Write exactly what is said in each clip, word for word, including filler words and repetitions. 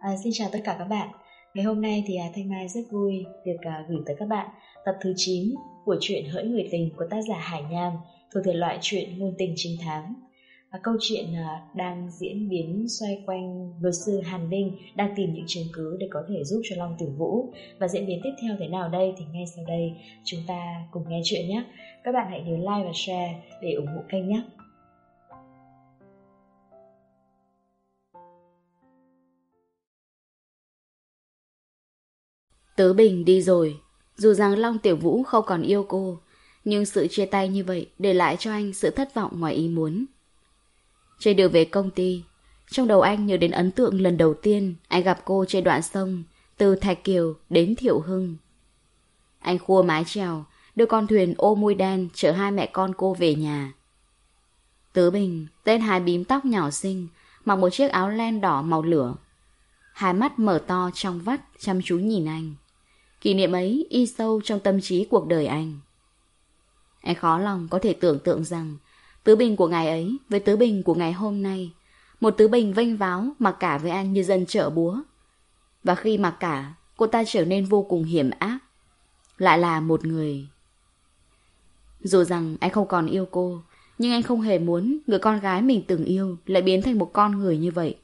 À, xin chào tất cả các bạn. Ngày hôm nay thì à, Thanh Mai rất vui được à, gửi tới các bạn tập thứ chín của truyện Hỡi Người Tình của tác giả Hải Nham thuộc thể loại truyện ngôn tình trinh thám. À, câu chuyện à, đang diễn biến xoay quanh luật sư Hàn Ninh đang tìm những chứng cứ để có thể giúp cho Long Tiểu Vũ, và diễn biến tiếp theo thế nào đây thì ngay sau đây chúng ta cùng nghe chuyện nhé. Các bạn hãy nhớ like và share để ủng hộ kênh nhé. Tứ Bình đi rồi. Dù rằng Long Tiểu Vũ không còn yêu cô, nhưng sự chia tay như vậy để lại cho anh sự thất vọng ngoài ý muốn. Trên đường về công ty, trong đầu anh nhớ đến ấn tượng lần đầu tiên anh gặp cô trên đoạn sông từ Thạch Kiều đến Thiệu Hưng. Anh khua mái chèo, đưa con thuyền ô mui đen chở hai mẹ con cô về nhà. Tứ Bình, tên hai bím tóc nhỏ xinh, mặc một chiếc áo len đỏ màu lửa. Hai mắt mở to trong vắt chăm chú nhìn anh. Kỷ niệm ấy y sâu trong tâm trí cuộc đời anh. Anh khó lòng có thể tưởng tượng rằng Tứ Bình của ngày ấy với Tứ Bình của ngày hôm nay, một Tứ Bình vênh váo mặc cả với anh như dân chợ búa. Và khi mặc cả, cô ta trở nên vô cùng hiểm ác. Lại là một người. Dù rằng anh không còn yêu cô, nhưng anh không hề muốn người con gái mình từng yêu lại biến thành một con người như vậy.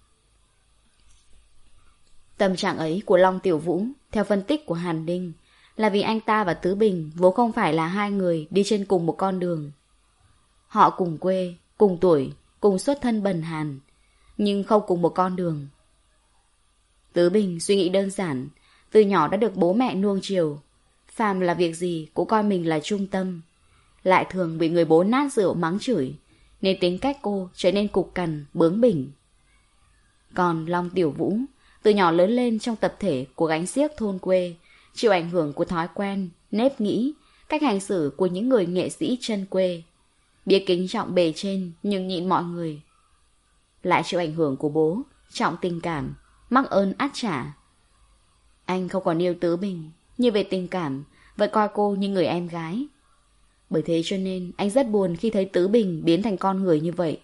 Tâm trạng ấy của Long Tiểu Vũ, theo phân tích của Hàn Ninh, là vì anh ta và Tứ Bình vốn không phải là hai người đi trên cùng một con đường. Họ cùng quê, cùng tuổi, cùng xuất thân bần hàn, nhưng không cùng một con đường. Tứ Bình suy nghĩ đơn giản, từ nhỏ đã được bố mẹ nuông chiều, phàm là việc gì cũng coi mình là trung tâm, lại thường bị người bố nát rượu mắng chửi, nên tính cách cô trở nên cục cằn, bướng bỉnh. Còn Long Tiểu Vũ từ nhỏ lớn lên trong tập thể của gánh xiếc thôn quê, chịu ảnh hưởng của thói quen, nếp nghĩ, cách hành xử của những người nghệ sĩ chân quê, biết kính trọng bề trên nhưng nhịn mọi người. Lại chịu ảnh hưởng của bố, trọng tình cảm, mắc ơn át trả. Anh không còn yêu Tứ Bình, nhưng về tình cảm vẫn coi cô như người em gái. Bởi thế cho nên anh rất buồn khi thấy Tứ Bình biến thành con người như vậy.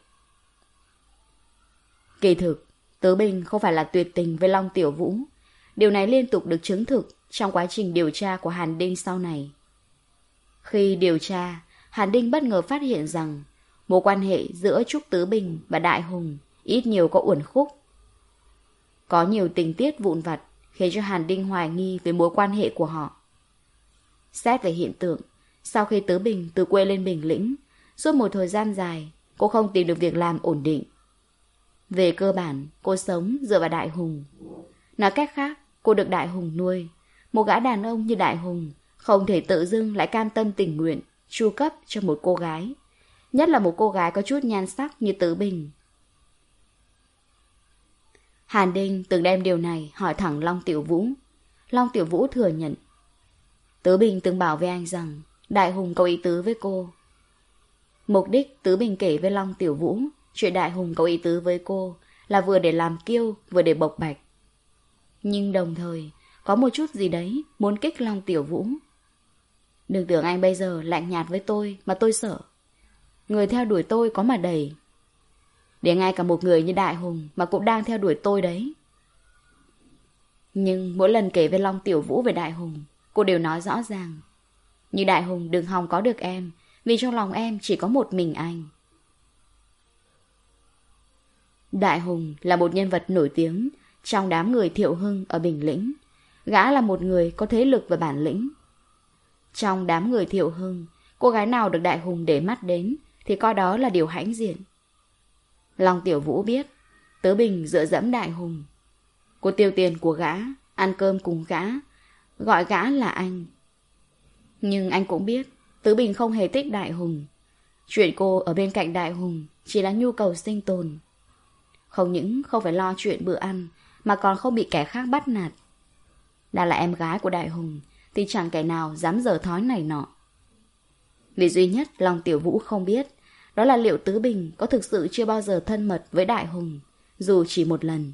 Kỳ thực, Tứ Bình không phải là tuyệt tình với Long Tiểu Vũ. Điều này liên tục được chứng thực trong quá trình điều tra của Hàn Ninh sau này. Khi điều tra, Hàn Ninh bất ngờ phát hiện rằng mối quan hệ giữa Trúc Tứ Bình và Đại Hùng ít nhiều có uẩn khúc. Có nhiều tình tiết vụn vặt khiến cho Hàn Ninh hoài nghi về mối quan hệ của họ. Xét về hiện tượng, sau khi Tứ Bình từ quê lên Bình Lĩnh, suốt một thời gian dài, cô không tìm được việc làm ổn định. Về cơ bản, cô sống dựa vào Đại Hùng. Nói cách khác, cô được Đại Hùng nuôi. Một gã đàn ông như Đại Hùng không thể tự dưng lại cam tâm tình nguyện chu cấp cho một cô gái, nhất là một cô gái có chút nhan sắc như Tứ Bình. Hàn Ninh từng đem điều này hỏi thẳng Long Tiểu Vũ. Long Tiểu Vũ thừa nhận. Tứ Bình từng bảo với anh rằng Đại Hùng có ý tứ với cô. Mục đích Tứ Bình kể với Long Tiểu Vũ chuyện Đại Hùng có ý tứ với cô là vừa để làm kiêu, vừa để bộc bạch. Nhưng đồng thời, có một chút gì đấy muốn kích Long Tiểu Vũ. Đừng tưởng anh bây giờ lạnh nhạt với tôi mà tôi sợ. Người theo đuổi tôi có mà đầy. Để ngay cả một người như Đại Hùng mà cũng đang theo đuổi tôi đấy. Nhưng mỗi lần kể với Long Tiểu Vũ về Đại Hùng, cô đều nói rõ ràng. Như Đại Hùng đừng hòng có được em, vì trong lòng em chỉ có một mình anh. Đại Hùng là một nhân vật nổi tiếng trong đám người Thiệu Hưng ở Bình Lĩnh. Gã là một người có thế lực và bản lĩnh. Trong đám người Thiệu Hưng, cô gái nào được Đại Hùng để mắt đến thì coi đó là điều hãnh diện. Long Tiểu Vũ biết Tứ Bình dựa dẫm Đại Hùng. Cô tiêu tiền của gã, ăn cơm cùng gã, gọi gã là anh. Nhưng anh cũng biết Tứ Bình không hề thích Đại Hùng. Chuyện cô ở bên cạnh Đại Hùng chỉ là nhu cầu sinh tồn. Không những không phải lo chuyện bữa ăn, mà còn không bị kẻ khác bắt nạt. Đã là em gái của Đại Hùng thì chẳng kẻ nào dám dở thói này nọ. Vì duy nhất Long Tiểu Vũ không biết, đó là liệu Tứ Bình có thực sự chưa bao giờ thân mật với Đại Hùng, dù chỉ một lần.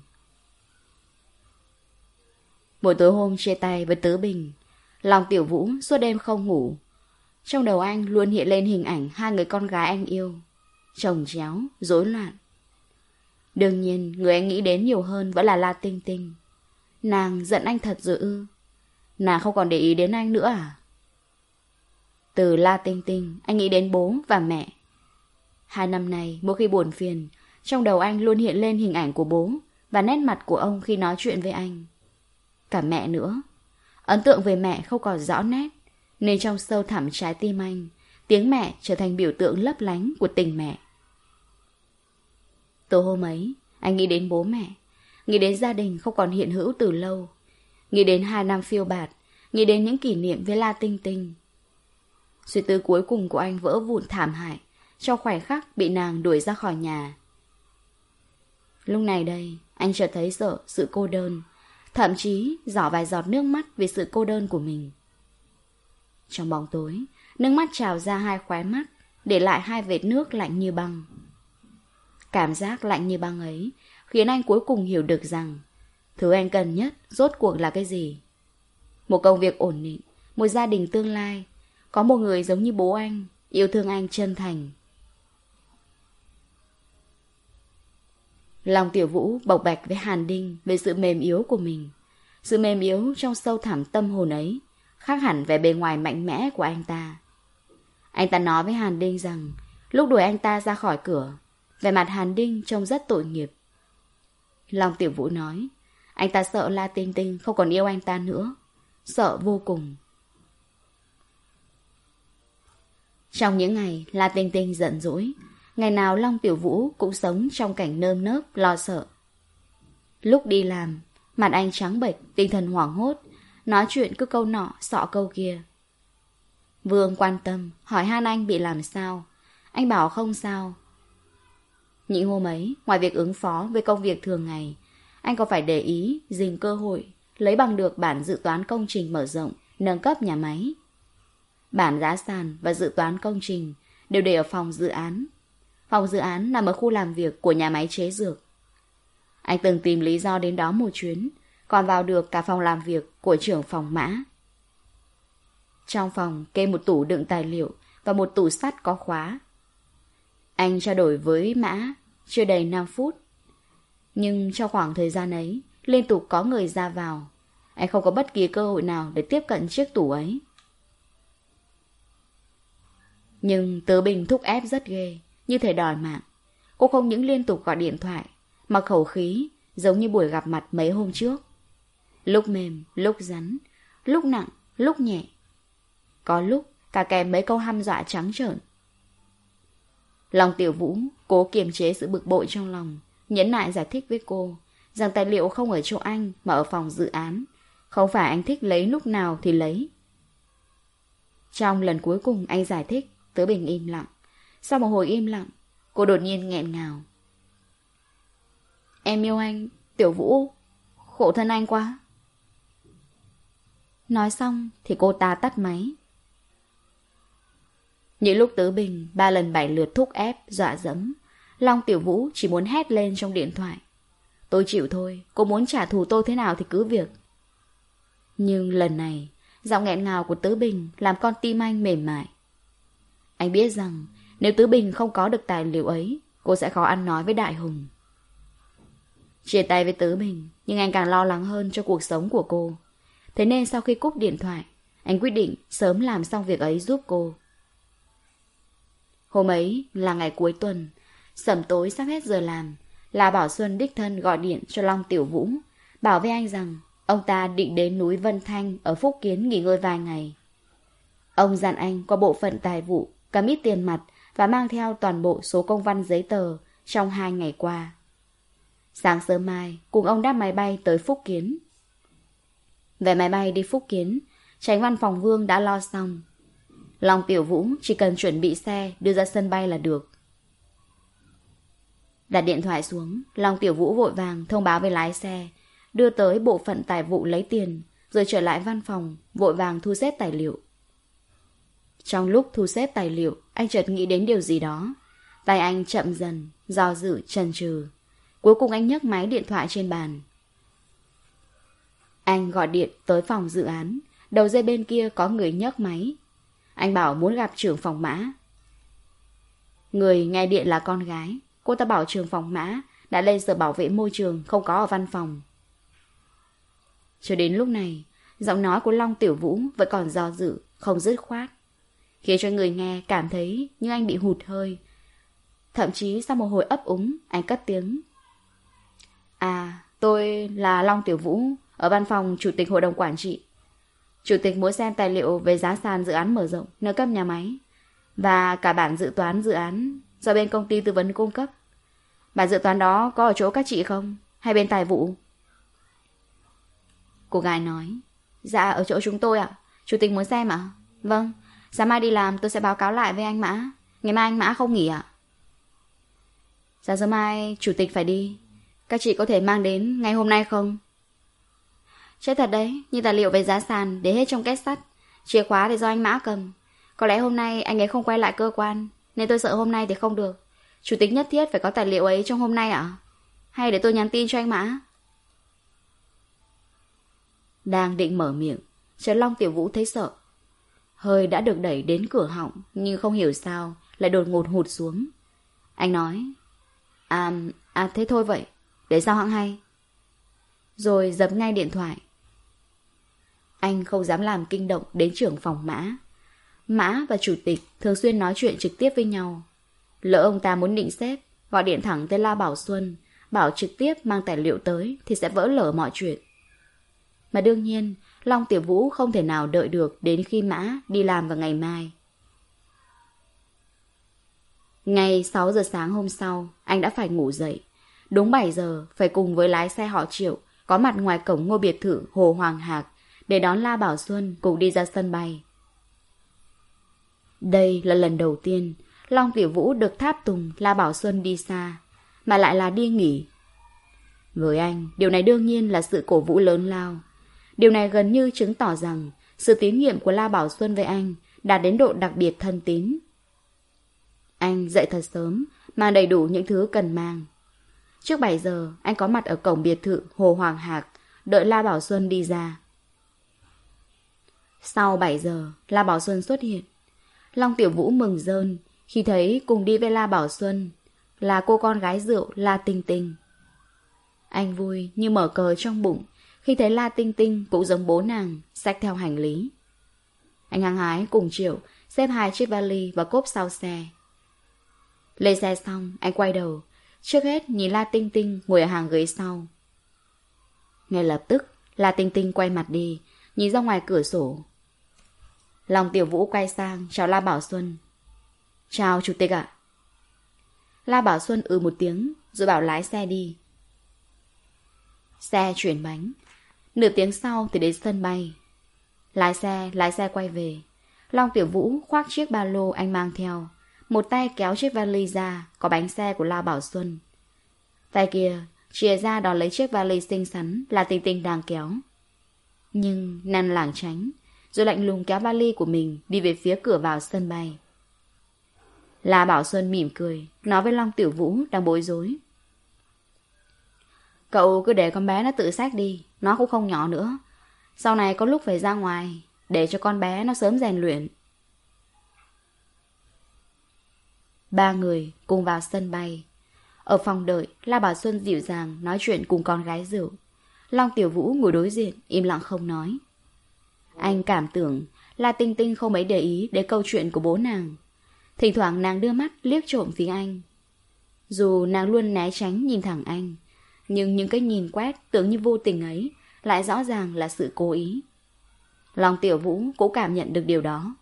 Buổi tối hôm chia tay với Tứ Bình, Long Tiểu Vũ suốt đêm không ngủ. Trong đầu anh luôn hiện lên hình ảnh hai người con gái anh yêu, chồng chéo, rối loạn. Đương nhiên, người anh nghĩ đến nhiều hơn vẫn là La Tinh Tinh. Nàng giận anh thật rồi ư? Nàng không còn để ý đến anh nữa à? Từ La Tinh Tinh, anh nghĩ đến bố và mẹ. Hai năm nay, mỗi khi buồn phiền, trong đầu anh luôn hiện lên hình ảnh của bố và nét mặt của ông khi nói chuyện với anh. Cả mẹ nữa. Ấn tượng về mẹ không còn rõ nét, nên trong sâu thẳm trái tim anh, tiếng mẹ trở thành biểu tượng lấp lánh của tình mẹ. Tối hôm ấy, anh nghĩ đến bố mẹ, nghĩ đến gia đình không còn hiện hữu từ lâu, nghĩ đến hai năm phiêu bạt, nghĩ đến những kỷ niệm với La Tinh Tinh. Suy tư cuối cùng của anh vỡ vụn thảm hại trong khoảnh khắc bị nàng đuổi ra khỏi nhà. Lúc này đây, anh chợt thấy sợ sự cô đơn, thậm chí giỏ vài giọt nước mắt vì sự cô đơn của mình. Trong bóng tối, nước mắt trào ra hai khóe mắt, để lại hai vệt nước lạnh như băng. Cảm giác lạnh như băng ấy khiến anh cuối cùng hiểu được rằng thứ anh cần nhất rốt cuộc là cái gì. Một công việc ổn định, một gia đình tương lai, có một người giống như bố anh, yêu thương anh chân thành. Lòng Tiểu Vũ bộc bạch với Hàn Đinh về sự mềm yếu của mình. Sự mềm yếu trong sâu thẳm tâm hồn ấy khác hẳn vẻ bề ngoài mạnh mẽ của anh ta. Anh ta nói với Hàn Đinh rằng lúc đuổi anh ta ra khỏi cửa, vẻ mặt Hàn Đinh trông rất tội nghiệp. Lòng Tiểu Vũ nói anh ta sợ La Tinh Tinh không còn yêu anh ta nữa, sợ vô cùng. Trong những ngày La Tinh Tinh giận dỗi, ngày nào Long Tiểu Vũ cũng sống trong cảnh nơm nớp lo sợ. Lúc đi làm, mặt anh trắng bệch, tinh thần hoảng hốt, nói chuyện cứ câu nọ xọ câu kia. Vương quan tâm hỏi han anh bị làm sao. Anh bảo không sao. Những hôm ấy, ngoài việc ứng phó với công việc thường ngày, anh còn phải để ý dình cơ hội lấy bằng được bản dự toán công trình mở rộng, nâng cấp nhà máy. Bản giá sàn và dự toán công trình đều để ở phòng dự án. Phòng dự án nằm ở khu làm việc của nhà máy chế dược. Anh từng tìm lý do đến đó một chuyến, còn vào được cả phòng làm việc của trưởng phòng Mã. Trong phòng kê một tủ đựng tài liệu và một tủ sắt có khóa. Anh trao đổi với Mã chưa đầy năm phút. Nhưng trong khoảng thời gian ấy, liên tục có người ra vào. Anh không có bất kỳ cơ hội nào để tiếp cận chiếc tủ ấy. Nhưng Tớ Bình thúc ép rất ghê, như thể đòi mạng. Cô không những liên tục gọi điện thoại, mà khẩu khí giống như buổi gặp mặt mấy hôm trước. Lúc mềm, lúc rắn, lúc nặng, lúc nhẹ. Có lúc cả kèm mấy câu hăm dọa trắng trợn. Lòng Tiểu Vũ cố kiềm chế sự bực bội trong lòng, nhẫn nại giải thích với cô rằng tài liệu không ở chỗ anh mà ở phòng dự án. Không phải anh thích lấy lúc nào thì lấy. Trong lần cuối cùng anh giải thích, Tớ Bình im lặng. Sau một hồi im lặng, cô đột nhiên nghẹn ngào. Em yêu anh, Tiểu Vũ. Khổ thân anh quá. Nói xong thì cô ta tắt máy. Những lúc Tớ Bình ba lần bảy lượt thúc ép, dọa dẫm, Long Tiểu Vũ chỉ muốn hét lên trong điện thoại. Tôi chịu thôi, cô muốn trả thù tôi thế nào thì cứ việc. Nhưng lần này, giọng nghẹn ngào của Tớ Bình làm con tim anh mềm mại. Anh biết rằng nếu Tớ Bình không có được tài liệu ấy, cô sẽ khó ăn nói với Đại Hùng. Chia tay với Tớ Bình, nhưng anh càng lo lắng hơn cho cuộc sống của cô. Thế nên sau khi cúp điện thoại, anh quyết định sớm làm xong việc ấy giúp cô. Hôm ấy là ngày cuối tuần, sẩm tối sắp hết giờ làm, là Bảo Xuân đích thân gọi điện cho Long Tiểu Vũ, bảo với anh rằng ông ta định đến núi Vân Thanh ở Phúc Kiến nghỉ ngơi vài ngày. Ông dặn anh qua bộ phận tài vụ cầm ít tiền mặt và mang theo toàn bộ số công văn giấy tờ trong hai ngày qua. Sáng sớm mai, cùng ông đáp máy bay tới Phúc Kiến. Về máy bay đi Phúc Kiến, Chánh văn phòng Vương đã lo xong. Long Tiểu Vũ chỉ cần chuẩn bị xe đưa ra sân bay là được. Đặt điện thoại xuống, Long Tiểu Vũ vội vàng thông báo với lái xe, đưa tới bộ phận tài vụ lấy tiền, rồi trở lại văn phòng, vội vàng thu xếp tài liệu. Trong lúc thu xếp tài liệu, anh chợt nghĩ đến điều gì đó. Tay anh chậm dần, do dự chần chừ. Cuối cùng anh nhấc máy điện thoại trên bàn. Anh gọi điện tới phòng dự án. Đầu dây bên kia có người nhấc máy. Anh bảo muốn gặp trưởng phòng Mã. Người nghe điện là con gái. Cô ta bảo trưởng phòng Mã đã laser bảo vệ môi trường không có ở văn phòng. Cho đến lúc này, giọng nói của Long Tiểu Vũ vẫn còn do dự, không dứt khoát, khiến cho người nghe cảm thấy như anh bị hụt hơi. Thậm chí sau một hồi ấp úng, anh cất tiếng. À, tôi là Long Tiểu Vũ, ở văn phòng Chủ tịch Hội đồng Quản trị. Chủ tịch muốn xem tài liệu về giá sàn dự án mở rộng, nâng cấp nhà máy, và cả bản dự toán dự án do bên công ty tư vấn cung cấp. Bản dự toán đó có ở chỗ các chị không? Hay bên tài vụ? Cô gái nói. Dạ, ở chỗ chúng tôi ạ. Chủ tịch muốn xem ạ? Vâng, sáng mai đi làm tôi sẽ báo cáo lại với anh Mã. Ngày mai anh Mã không nghỉ ạ? Sáng sớm mai chủ tịch phải đi. Các chị có thể mang đến ngày hôm nay không? Chết thật đấy, như tài liệu về giá sàn để hết trong két sắt, chìa khóa thì do anh Mã cầm. Có lẽ hôm nay anh ấy không quay lại cơ quan, nên tôi sợ hôm nay thì không được. Chủ tịch nhất thiết phải có tài liệu ấy trong hôm nay ạ? Hay để tôi nhắn tin cho anh Mã? Đang định mở miệng, chợt Long Tiểu Vũ thấy sợ. Hơi đã được đẩy đến cửa họng, nhưng không hiểu sao lại đột ngột hụt xuống. Anh nói. À, à thế thôi vậy, để sao hẵng hay. Rồi dập ngay điện thoại. Anh không dám làm kinh động đến trưởng phòng Mã. Mã và chủ tịch thường xuyên nói chuyện trực tiếp với nhau. Lỡ ông ta muốn định xếp, gọi điện thẳng tới La Bảo Xuân, bảo trực tiếp mang tài liệu tới thì sẽ vỡ lở mọi chuyện. Mà đương nhiên, Long Tiểu Vũ không thể nào đợi được đến khi Mã đi làm vào ngày mai. Ngày sáu giờ sáng hôm sau, anh đã phải ngủ dậy. Đúng bảy giờ, phải cùng với lái xe họ Triệu có mặt ngoài cổng ngôi biệt thự Hồ Hoàng Hạc để đón La Bảo Xuân cùng đi ra sân bay. Đây là lần đầu tiên Long Tiểu Vũ được tháp tùng La Bảo Xuân đi xa, mà lại là đi nghỉ. Với anh, điều này đương nhiên là sự cổ vũ lớn lao. Điều này gần như chứng tỏ rằng sự tín nhiệm của La Bảo Xuân với anh đạt đến độ đặc biệt thân tín. Anh dậy thật sớm, mang đầy đủ những thứ cần mang. Trước bảy giờ, anh có mặt ở cổng biệt thự Hồ Hoàng Hạc, đợi La Bảo Xuân đi ra. Sau bảy giờ, La Bảo Xuân xuất hiện. Long Tiểu Vũ mừng rơn khi thấy cùng đi với La Bảo Xuân là cô con gái rượu La Tinh Tinh. Anh vui như mở cờ trong bụng khi thấy La Tinh Tinh cũng giống bố nàng, xách theo hành lý. Anh hăng hái cùng Triệu xếp hai chiếc vali và cốp sau xe. Lên xe xong, anh quay đầu, trước hết nhìn La Tinh Tinh ngồi ở hàng ghế sau. Ngay lập tức, La Tinh Tinh quay mặt đi, nhìn ra ngoài cửa sổ. Long Tiểu Vũ quay sang chào La Bảo Xuân. Chào chủ tịch ạ. La Bảo Xuân ừ một tiếng rồi bảo lái xe đi. Xe chuyển bánh. Nửa tiếng sau thì đến sân bay. Lái xe, lái xe quay về. Long Tiểu Vũ khoác chiếc ba lô anh mang theo, một tay kéo chiếc vali ra, có bánh xe của La Bảo Xuân. Tay kia chìa ra đón lấy chiếc vali xinh xắn là Tinh Tinh đang kéo. Nhưng nàng lảng tránh, rồi lạnh lùng kéo vali của mình đi về phía cửa vào sân bay. La Bảo Xuân mỉm cười, nói với Long Tiểu Vũ đang bối rối. Cậu cứ để con bé nó tự xách đi, nó cũng không nhỏ nữa. Sau này có lúc phải ra ngoài, để cho con bé nó sớm rèn luyện. Ba người cùng vào sân bay. Ở phòng đợi, La Bảo Xuân dịu dàng nói chuyện cùng con gái rượu. Long Tiểu Vũ ngồi đối diện, im lặng không nói. Anh cảm tưởng La Tinh Tinh không mấy để ý đến câu chuyện của bố nàng. Thỉnh thoảng nàng đưa mắt liếc trộm phía anh. Dù nàng luôn né tránh nhìn thẳng anh, nhưng những cái nhìn quét tưởng như vô tình ấy lại rõ ràng là sự cố ý. Long Tiểu Vũ cũng cảm nhận được điều đó.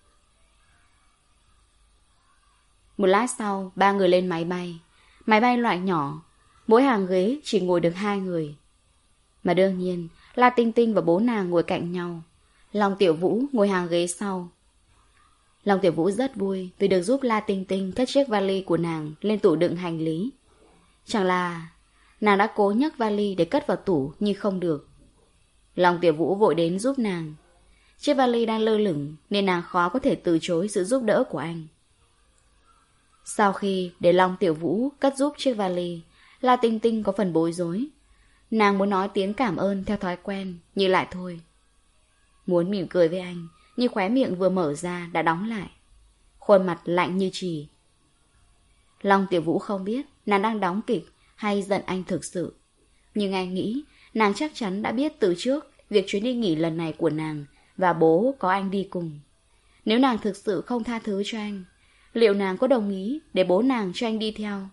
Một lát sau, ba người lên máy bay. Máy bay loại nhỏ, mỗi hàng ghế chỉ ngồi được hai người. Mà đương nhiên, La Tinh Tinh và bố nàng ngồi cạnh nhau. Long Tiểu Vũ ngồi hàng ghế sau. Long Tiểu Vũ rất vui vì được giúp La Tinh Tinh cất chiếc vali của nàng lên tủ đựng hành lý. Chẳng là nàng đã cố nhấc vali để cất vào tủ nhưng không được. Long Tiểu Vũ vội đến giúp nàng. Chiếc vali đang lơ lửng nên nàng khó có thể từ chối sự giúp đỡ của anh. Sau khi để Long Tiểu Vũ cất giúp chiếc vali, La Tinh Tinh có phần bối rối. Nàng muốn nói tiếng cảm ơn theo thói quen, nhưng lại thôi. Muốn mỉm cười với anh, nhưng khóe miệng vừa mở ra đã đóng lại. Khuôn mặt lạnh như chì. Long Tiểu Vũ không biết nàng đang đóng kịch hay giận anh thực sự. Nhưng anh nghĩ nàng chắc chắn đã biết từ trước việc chuyến đi nghỉ lần này của nàng và bố có anh đi cùng. Nếu nàng thực sự không tha thứ cho anh, liệu nàng có đồng ý để bố nàng cho anh đi theo?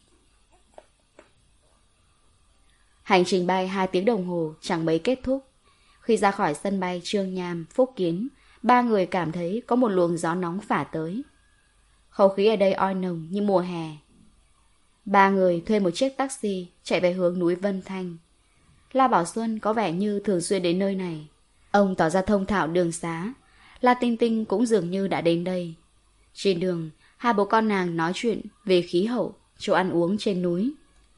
Hành trình bay hai tiếng đồng hồ chẳng mấy kết thúc. Khi ra khỏi sân bay Chương Nham, Phúc Kiến, ba người cảm thấy có một luồng gió nóng phả tới. Không khí ở đây oi nồng như mùa hè. Ba người thuê một chiếc taxi chạy về hướng núi Vân Thanh. La Bảo Xuân có vẻ như thường xuyên đến nơi này. Ông tỏ ra thông thạo đường xá. La Tinh Tinh cũng dường như đã đến đây. Trên đường, hai bố con nàng nói chuyện về khí hậu, chỗ ăn uống trên núi.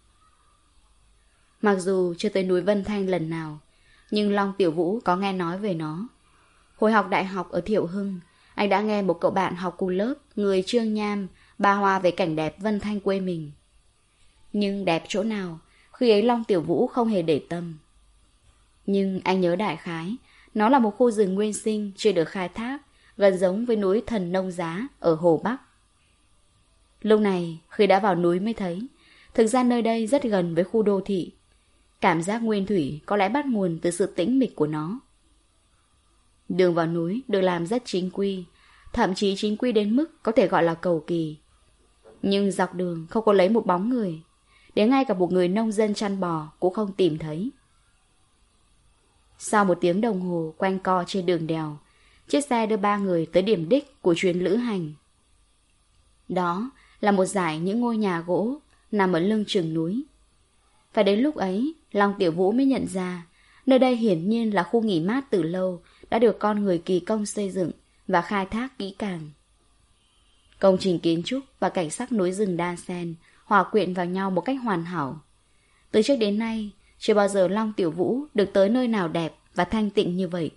Mặc dù chưa tới núi Vân Thanh lần nào, nhưng Long Tiểu Vũ có nghe nói về nó. Hồi học đại học ở Thiệu Hưng, anh đã nghe một cậu bạn học cùng lớp, người Chương Nham, ba hoa về cảnh đẹp Vân Thanh quê mình. Nhưng đẹp chỗ nào, khi ấy Long Tiểu Vũ không hề để tâm. Nhưng anh nhớ đại khái, nó là một khu rừng nguyên sinh chưa được khai thác, gần giống với núi Thần Nông Giá ở Hồ Bắc. Lúc này, khi đã vào núi mới thấy, thực ra nơi đây rất gần với khu đô thị. Cảm giác nguyên thủy có lẽ bắt nguồn từ sự tĩnh mịch của nó. Đường vào núi được làm rất chính quy, thậm chí chính quy đến mức có thể gọi là cầu kỳ. Nhưng dọc đường không có lấy một bóng người, đến ngay cả một người nông dân chăn bò cũng không tìm thấy. Sau một tiếng đồng hồ quanh co trên đường đèo, chiếc xe đưa ba người tới điểm đích của chuyến lữ hành. Đó là một dải những ngôi nhà gỗ nằm ở lưng chừng núi. Phải đến lúc ấy, Long Tiểu Vũ mới nhận ra, nơi đây hiển nhiên là khu nghỉ mát từ lâu đã được con người kỳ công xây dựng và khai thác kỹ càng. Công trình kiến trúc và cảnh sắc núi rừng đan xen hòa quyện vào nhau một cách hoàn hảo. Từ trước đến nay, chưa bao giờ Long Tiểu Vũ được tới nơi nào đẹp và thanh tịnh như vậy.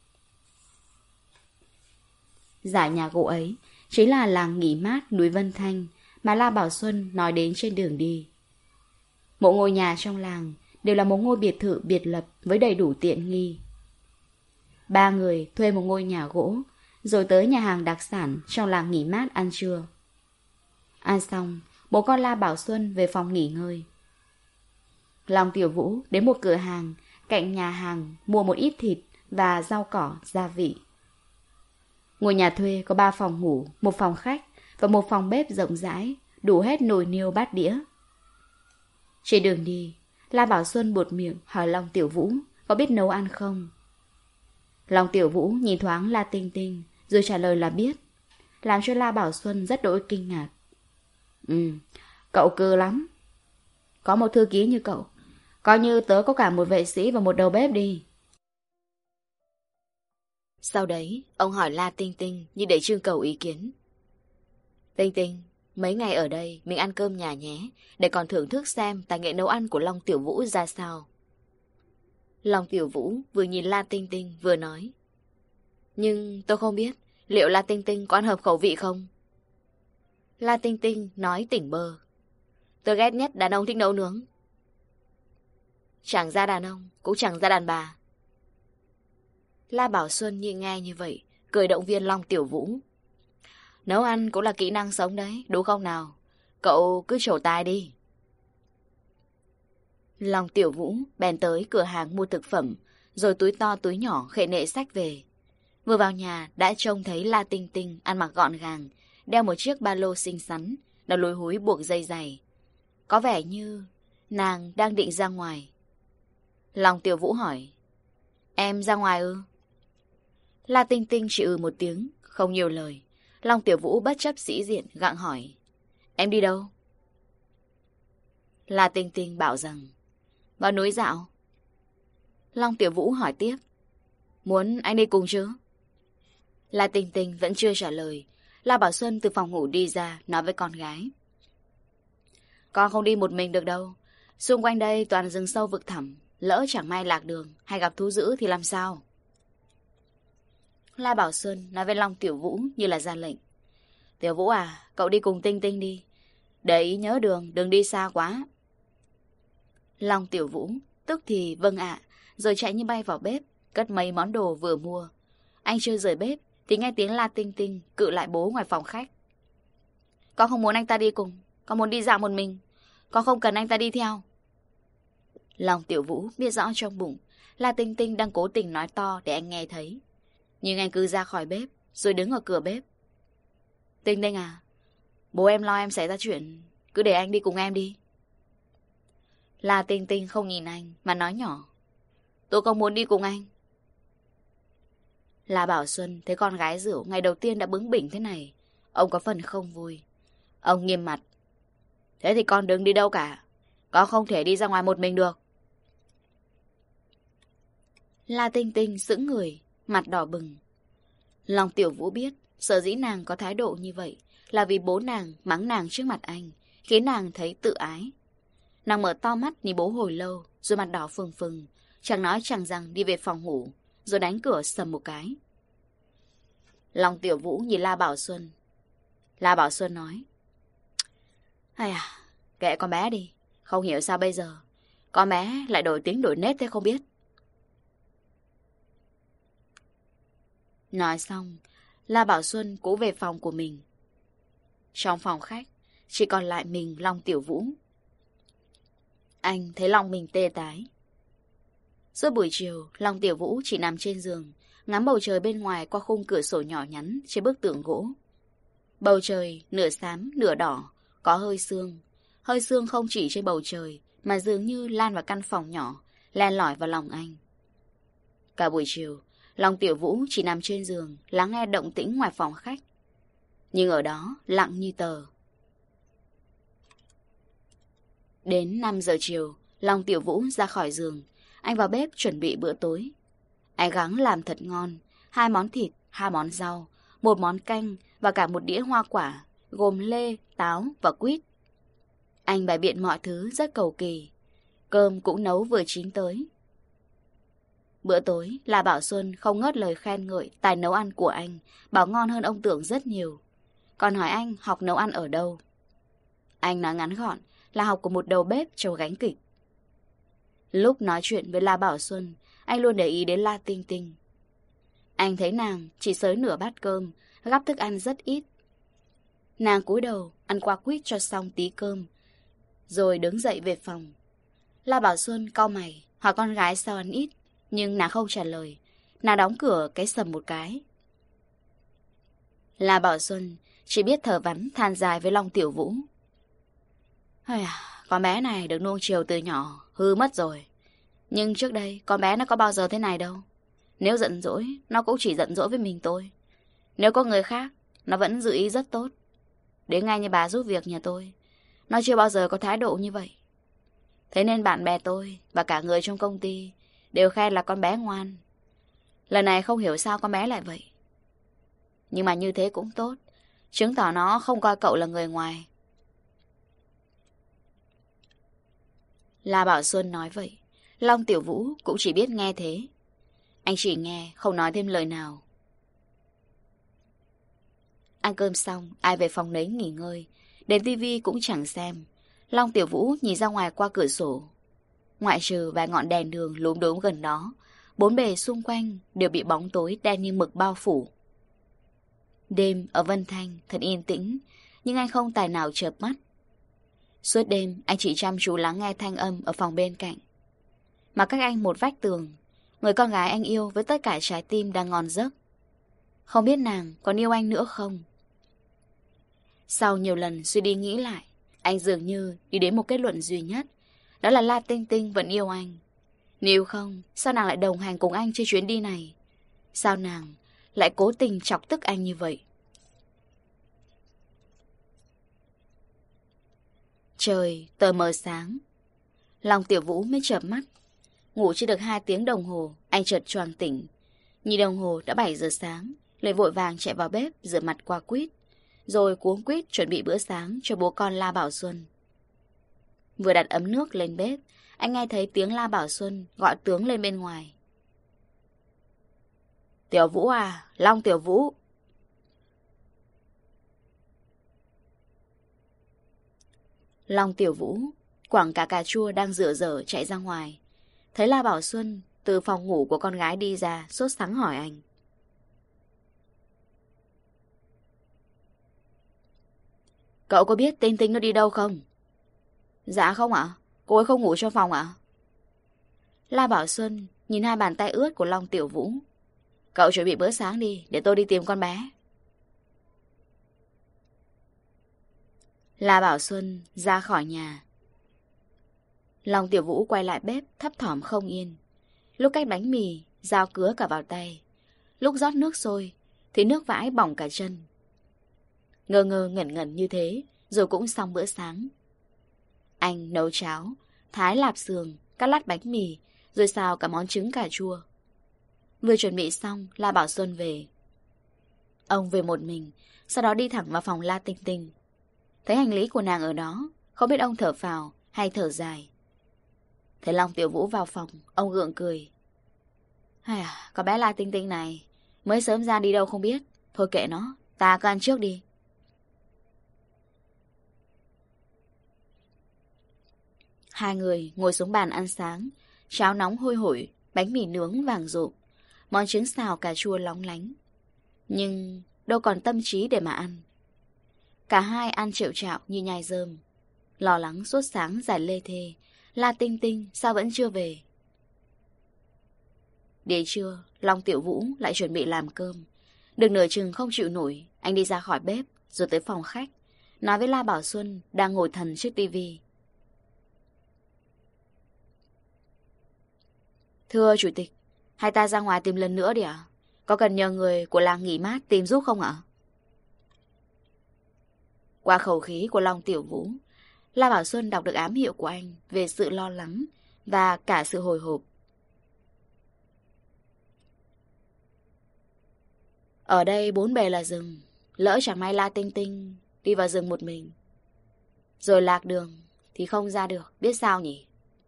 Dải nhà gỗ ấy chính là làng nghỉ mát núi Vân Thanh mà La Bảo Xuân nói đến trên đường đi. Mỗi ngôi nhà trong làng đều là một ngôi biệt thự biệt lập với đầy đủ tiện nghi. Ba người thuê một ngôi nhà gỗ, rồi tới nhà hàng đặc sản trong làng nghỉ mát ăn trưa. Ăn xong, bố con La Bảo Xuân về phòng nghỉ ngơi. Long Tiểu Vũ đến một cửa hàng cạnh nhà hàng mua một ít thịt và rau cỏ, gia vị. Ngôi nhà thuê có ba phòng ngủ, một phòng khách và một phòng bếp rộng rãi, đủ hết nồi niêu bát đĩa. Trên đường đi, La Bảo Xuân buột miệng hỏi Long Tiểu Vũ có biết nấu ăn không. Long Tiểu Vũ nhìn thoáng La Tinh Tinh rồi trả lời là biết, làm cho La Bảo Xuân rất đỗi kinh ngạc. Ừ, cậu cừ lắm. Có một thư ký như cậu, coi như tớ có cả một vệ sĩ và một đầu bếp đi. Sau đấy, ông hỏi La Tinh Tinh như để trưng cầu ý kiến. Tinh Tinh, mấy ngày ở đây mình ăn cơm nhà nhé, để còn thưởng thức xem tài nghệ nấu ăn của Long Tiểu Vũ ra sao. Long Tiểu Vũ vừa nhìn La Tinh Tinh vừa nói, nhưng tôi không biết liệu La Tinh Tinh có ăn hợp khẩu vị không. La Tinh Tinh nói tỉnh bơ, tôi ghét nhất đàn ông thích nấu nướng. Chẳng ra đàn ông cũng chẳng ra đàn bà. La Bảo Xuân như nghe như vậy, cười động viên Long Tiểu Vũ. Nấu ăn cũng là kỹ năng sống đấy, đúng không nào? Cậu cứ trổ tài đi. Long Tiểu Vũ bèn tới cửa hàng mua thực phẩm, rồi túi to túi nhỏ khệ nệ xách về. Vừa vào nhà đã trông thấy La Tinh Tinh ăn mặc gọn gàng, đeo một chiếc ba lô xinh xắn, đầu lùi húi buộc dây giày. Có vẻ như nàng đang định ra ngoài. Long Tiểu Vũ hỏi, em ra ngoài ư? La Tinh Tinh chỉ ừ một tiếng, không nhiều lời. Long Tiểu Vũ bất chấp sĩ diện gặng hỏi, em đi đâu? La Tinh Tinh bảo rằng, vào núi dạo. Long Tiểu Vũ hỏi tiếp, muốn anh đi cùng chứ? La Tinh Tinh vẫn chưa trả lời. La Bảo Xuân từ phòng ngủ đi ra, nói với con gái, con không đi một mình được đâu. Xung quanh đây toàn rừng sâu vực thẳm, lỡ chẳng may lạc đường hay gặp thú dữ thì làm sao? La Bảo Xuân nói với Long Tiểu Vũ như là ra lệnh, Tiểu Vũ à, cậu đi cùng Tinh Tinh đi, để ý nhớ đường, đừng đi xa quá. Long Tiểu Vũ tức thì vâng ạ, rồi chạy như bay vào bếp, cất mấy món đồ vừa mua. Anh chưa rời bếp thì nghe tiếng La Tinh Tinh cự lại bố ngoài phòng khách. Con không muốn anh ta đi cùng, con muốn đi dạo một mình. Con không cần anh ta đi theo. Long Tiểu Vũ biết rõ trong bụng là Tinh Tinh đang cố tình nói to để anh nghe thấy. Nhưng anh cứ ra khỏi bếp, rồi đứng ở cửa bếp. Tinh Tinh à, bố em lo em xảy ra chuyện, cứ để anh đi cùng em đi. La Tinh Tinh không nhìn anh mà nói nhỏ. Tôi không muốn đi cùng anh. La Bảo Xuân thấy con gái rượu ngày đầu tiên đã bướng bỉnh thế này, ông có phần không vui. Ông nghiêm mặt. Thế thì con đừng đi đâu cả. Con không thể đi ra ngoài một mình được. La Tinh Tinh sững người, mặt đỏ bừng. Long Tiểu Vũ biết sở dĩ nàng có thái độ như vậy là vì bố nàng mắng nàng trước mặt anh, khiến nàng thấy tự ái. Nàng mở to mắt nhìn bố hồi lâu, rồi mặt đỏ phừng phừng, chẳng nói chẳng rằng đi về phòng ngủ, rồi đánh cửa sầm một cái. Long Tiểu Vũ nhìn La Bảo Xuân. La Bảo Xuân nói. Hay à, kệ con bé đi. Không hiểu sao bây giờ con bé lại đổi tiếng đổi nết thế không biết. Nói xong, La Bảo Xuân cũng về phòng của mình. Trong phòng khách chỉ còn lại mình Long Tiểu Vũ. Anh thấy lòng mình tê tái. Suốt buổi chiều, Long Tiểu Vũ chỉ nằm trên giường, ngắm bầu trời bên ngoài qua khung cửa sổ nhỏ nhắn trên bức tường gỗ. Bầu trời nửa xám nửa đỏ, có hơi sương. Hơi sương không chỉ trên bầu trời mà dường như lan vào căn phòng nhỏ, len lỏi vào lòng anh. Cả buổi chiều, Long Tiểu Vũ chỉ nằm trên giường, lắng nghe động tĩnh ngoài phòng khách. Nhưng ở đó lặng như tờ. Đến năm giờ chiều, Long Tiểu Vũ ra khỏi giường. Anh vào bếp chuẩn bị bữa tối. Anh gắng làm thật ngon. Hai món thịt, hai món rau, một món canh và cả một đĩa hoa quả, gồm lê, táo và quýt. Anh bày biện mọi thứ rất cầu kỳ. Cơm cũng nấu vừa chín tới. Bữa tối, La Bảo Xuân không ngớt lời khen ngợi tài nấu ăn của anh, bảo ngon hơn ông tưởng rất nhiều. Còn hỏi anh học nấu ăn ở đâu. Anh nói ngắn gọn là học của một đầu bếp trong gánh kịch. Lúc nói chuyện với La Bảo Xuân, anh luôn để ý đến La Tinh Tinh. Anh thấy nàng chỉ xới nửa bát cơm, gắp thức ăn rất ít. Nàng cúi đầu ăn qua quýt cho xong tí cơm, rồi đứng dậy về phòng. La Bảo Xuân cau mày hỏi con gái sao ăn ít, nhưng nàng không trả lời. Nàng đóng cửa cái sầm một cái. La Bảo Xuân chỉ biết thở vắn than dài với Long Tiểu Vũ. Con bé này được nuông chiều từ nhỏ, hư mất rồi. Nhưng trước đây con bé nó có bao giờ thế này đâu. Nếu giận dỗi, nó cũng chỉ giận dỗi với mình tôi. Nếu có người khác, nó vẫn giữ ý rất tốt. Đến ngay như bà giúp việc nhà tôi, nó chưa bao giờ có thái độ như vậy. Thế nên bạn bè tôi và cả người trong công ty đều khen là con bé ngoan. Lần này không hiểu sao con bé lại vậy. Nhưng mà như thế cũng tốt, chứng tỏ nó không coi cậu là người ngoài. La Bảo Xuân nói vậy, Long Tiểu Vũ cũng chỉ biết nghe thế. Anh chỉ nghe, không nói thêm lời nào. Ăn cơm xong, ai về phòng nấy nghỉ ngơi. Đến tivi cũng chẳng xem. Long Tiểu Vũ nhìn ra ngoài qua cửa sổ. Ngoại trừ vài ngọn đèn đường lúm đốm gần đó, bốn bề xung quanh đều bị bóng tối đen như mực bao phủ. Đêm ở Vân Thanh thật yên tĩnh, nhưng anh không tài nào chợp mắt. Suốt đêm anh chỉ chăm chú lắng nghe thanh âm ở phòng bên cạnh. Mà cách anh một vách tường, người con gái anh yêu với tất cả trái tim đang ngon giấc. Không biết nàng còn yêu anh nữa không? Sau nhiều lần suy đi nghĩ lại, anh dường như đi đến một kết luận duy nhất. Đó là La Tinh Tinh vẫn yêu anh. Nếu không, sao nàng lại đồng hành cùng anh trên chuyến đi này? Sao nàng lại cố tình chọc tức anh như vậy? Trời tờ mờ sáng, Long Tiểu Vũ mới chợp mắt. Ngủ chưa được hai tiếng đồng hồ, anh chợt choàng tỉnh. Nhìn đồng hồ đã bảy giờ sáng, liền vội vàng chạy vào bếp rửa mặt qua quýt, rồi cuống quýt chuẩn bị bữa sáng cho bố con La Bảo Xuân. Vừa đặt ấm nước lên bếp, anh nghe thấy tiếng La Bảo Xuân gọi tướng lên bên ngoài. Tiểu Vũ à, Long Tiểu Vũ. Long Tiểu Vũ quẳng cả cà chua đang rửa dở chạy ra ngoài. Thấy La Bảo Xuân từ phòng ngủ của con gái đi ra, sốt sắng hỏi anh. Cậu có biết Tinh Tinh nó đi đâu không? Dạ không ạ. Cô ấy không ngủ trong phòng ạ. La Bảo Xuân nhìn hai bàn tay ướt của Long Tiểu Vũ. Cậu chuẩn bị bữa sáng đi, để tôi đi tìm con bé. La Bảo Xuân ra khỏi nhà. Long Tiểu Vũ quay lại bếp, thấp thỏm không yên. Lúc cách bánh mì, dao cứa cả vào tay. Lúc rót nước sôi, thì nước vãi bỏng cả chân. Ngơ ngơ ngẩn ngẩn như thế, rồi cũng xong bữa sáng. Anh nấu cháo, thái lạp xương, cắt lát bánh mì, rồi xào cả món trứng cà chua. Vừa chuẩn bị xong, La Bảo Xuân về. Ông về một mình, sau đó đi thẳng vào phòng La Tinh Tinh. Thấy hành lý của nàng ở đó, không biết ông thở phào hay thở dài. Thấy Long Tiểu Vũ vào phòng, ông gượng cười. Hay à, có bé La Tinh Tinh này, mới sớm ra đi đâu không biết. Thôi kệ nó, ta cứ ăn trước đi. Hai người ngồi xuống bàn ăn sáng. Cháo nóng hôi hổi, bánh mì nướng vàng rộm, món trứng xào cà chua lóng lánh. Nhưng đâu còn tâm trí để mà ăn. Cả hai ăn triệu trạo như nhai rơm. Lo lắng suốt sáng giải lê thê. La Tinh Tinh sao vẫn chưa về? Đến trưa, Long Tiểu Vũ lại chuẩn bị làm cơm. Được nửa chừng không chịu nổi, anh đi ra khỏi bếp, rồi tới phòng khách, nói với La Bảo Xuân đang ngồi thần trước tivi. Thưa chủ tịch, hay ta ra ngoài tìm lần nữa đi ạ? Có cần nhờ người của làng nghỉ mát tìm giúp không ạ? Qua khẩu khí của Long Tiểu Vũ, La Bảo Xuân đọc được ám hiệu của anh về sự lo lắng và cả sự hồi hộp. Ở đây bốn bề là rừng, lỡ chẳng may La Tinh Tinh đi vào rừng một mình, rồi lạc đường thì không ra được, biết sao nhỉ?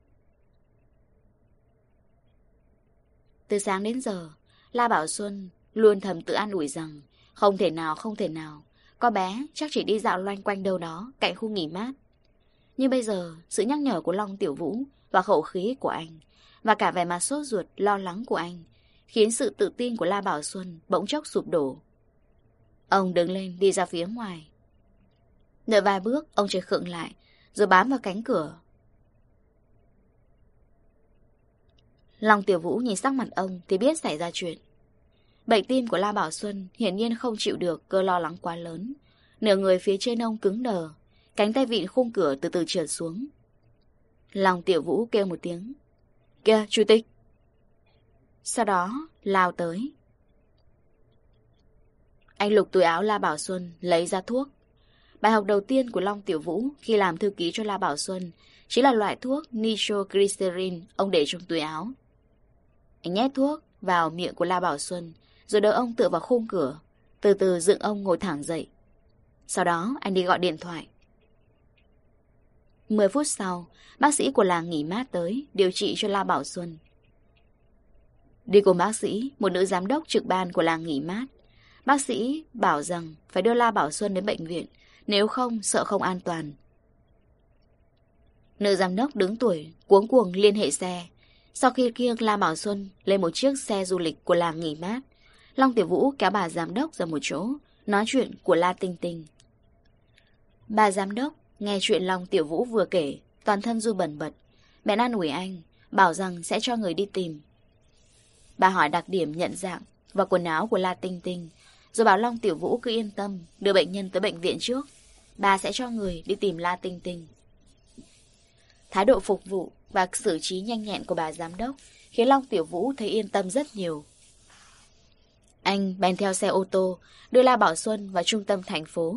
Từ sáng đến giờ, La Bảo Xuân luôn thầm tự an ủi rằng không thể nào, không thể nào, con bé chắc chỉ đi dạo loanh quanh đâu đó cạnh khu nghỉ mát. Nhưng bây giờ, sự nhắc nhở của Long Tiểu Vũ và khẩu khí của anh, và cả vẻ mặt sốt ruột, lo lắng của anh, khiến sự tự tin của La Bảo Xuân bỗng chốc sụp đổ. Ông đứng lên đi ra phía ngoài. Đợi vài bước, ông chỉ khựng lại, rồi bám vào cánh cửa. Long Tiểu Vũ nhìn sắc mặt ông thì biết xảy ra chuyện. Bệnh tim của La Bảo Xuân hiển nhiên không chịu được cơn lo lắng quá lớn. Nửa người phía trên ông cứng đờ, cánh tay vịn khung cửa từ từ trượt xuống. Long Tiểu Vũ kêu một tiếng. Kìa, chủ tịch! Sau đó, lao tới. Anh lục túi áo La Bảo Xuân, lấy ra thuốc. Bài học đầu tiên của Long Tiểu Vũ khi làm thư ký cho La Bảo Xuân chính là loại thuốc nitroglycerin ông để trong túi áo. Anh nhét thuốc vào miệng của La Bảo Xuân, rồi đỡ ông tựa vào khung cửa, từ từ dựng ông ngồi thẳng dậy. Sau đó anh đi gọi điện thoại. Mười phút sau, bác sĩ của làng nghỉ mát tới điều trị cho La Bảo Xuân. Đi cùng bác sĩ, một nữ giám đốc trực ban của làng nghỉ mát. Bác sĩ bảo rằng phải đưa La Bảo Xuân đến bệnh viện, nếu không sợ không an toàn. Nữ giám đốc đứng tuổi cuống cuồng liên hệ xe. Sau khi kiêng La Bảo Xuân lên một chiếc xe du lịch của làng nghỉ mát, Long Tiểu Vũ kéo bà giám đốc ra một chỗ, nói chuyện của La Tinh Tinh. Bà giám đốc nghe chuyện Long Tiểu Vũ vừa kể, toàn thân run bần bật. Bèn an ủi anh, bảo rằng sẽ cho người đi tìm. Bà hỏi đặc điểm nhận dạng và quần áo của La Tinh Tinh, rồi bảo Long Tiểu Vũ cứ yên tâm, đưa bệnh nhân tới bệnh viện trước. Bà sẽ cho người đi tìm La Tinh Tinh. Thái độ phục vụ và xử trí nhanh nhẹn của bà giám đốc khiến Long Tiểu Vũ thấy yên tâm rất nhiều. Anh bèn theo xe ô tô đưa La Bảo Xuân vào trung tâm thành phố.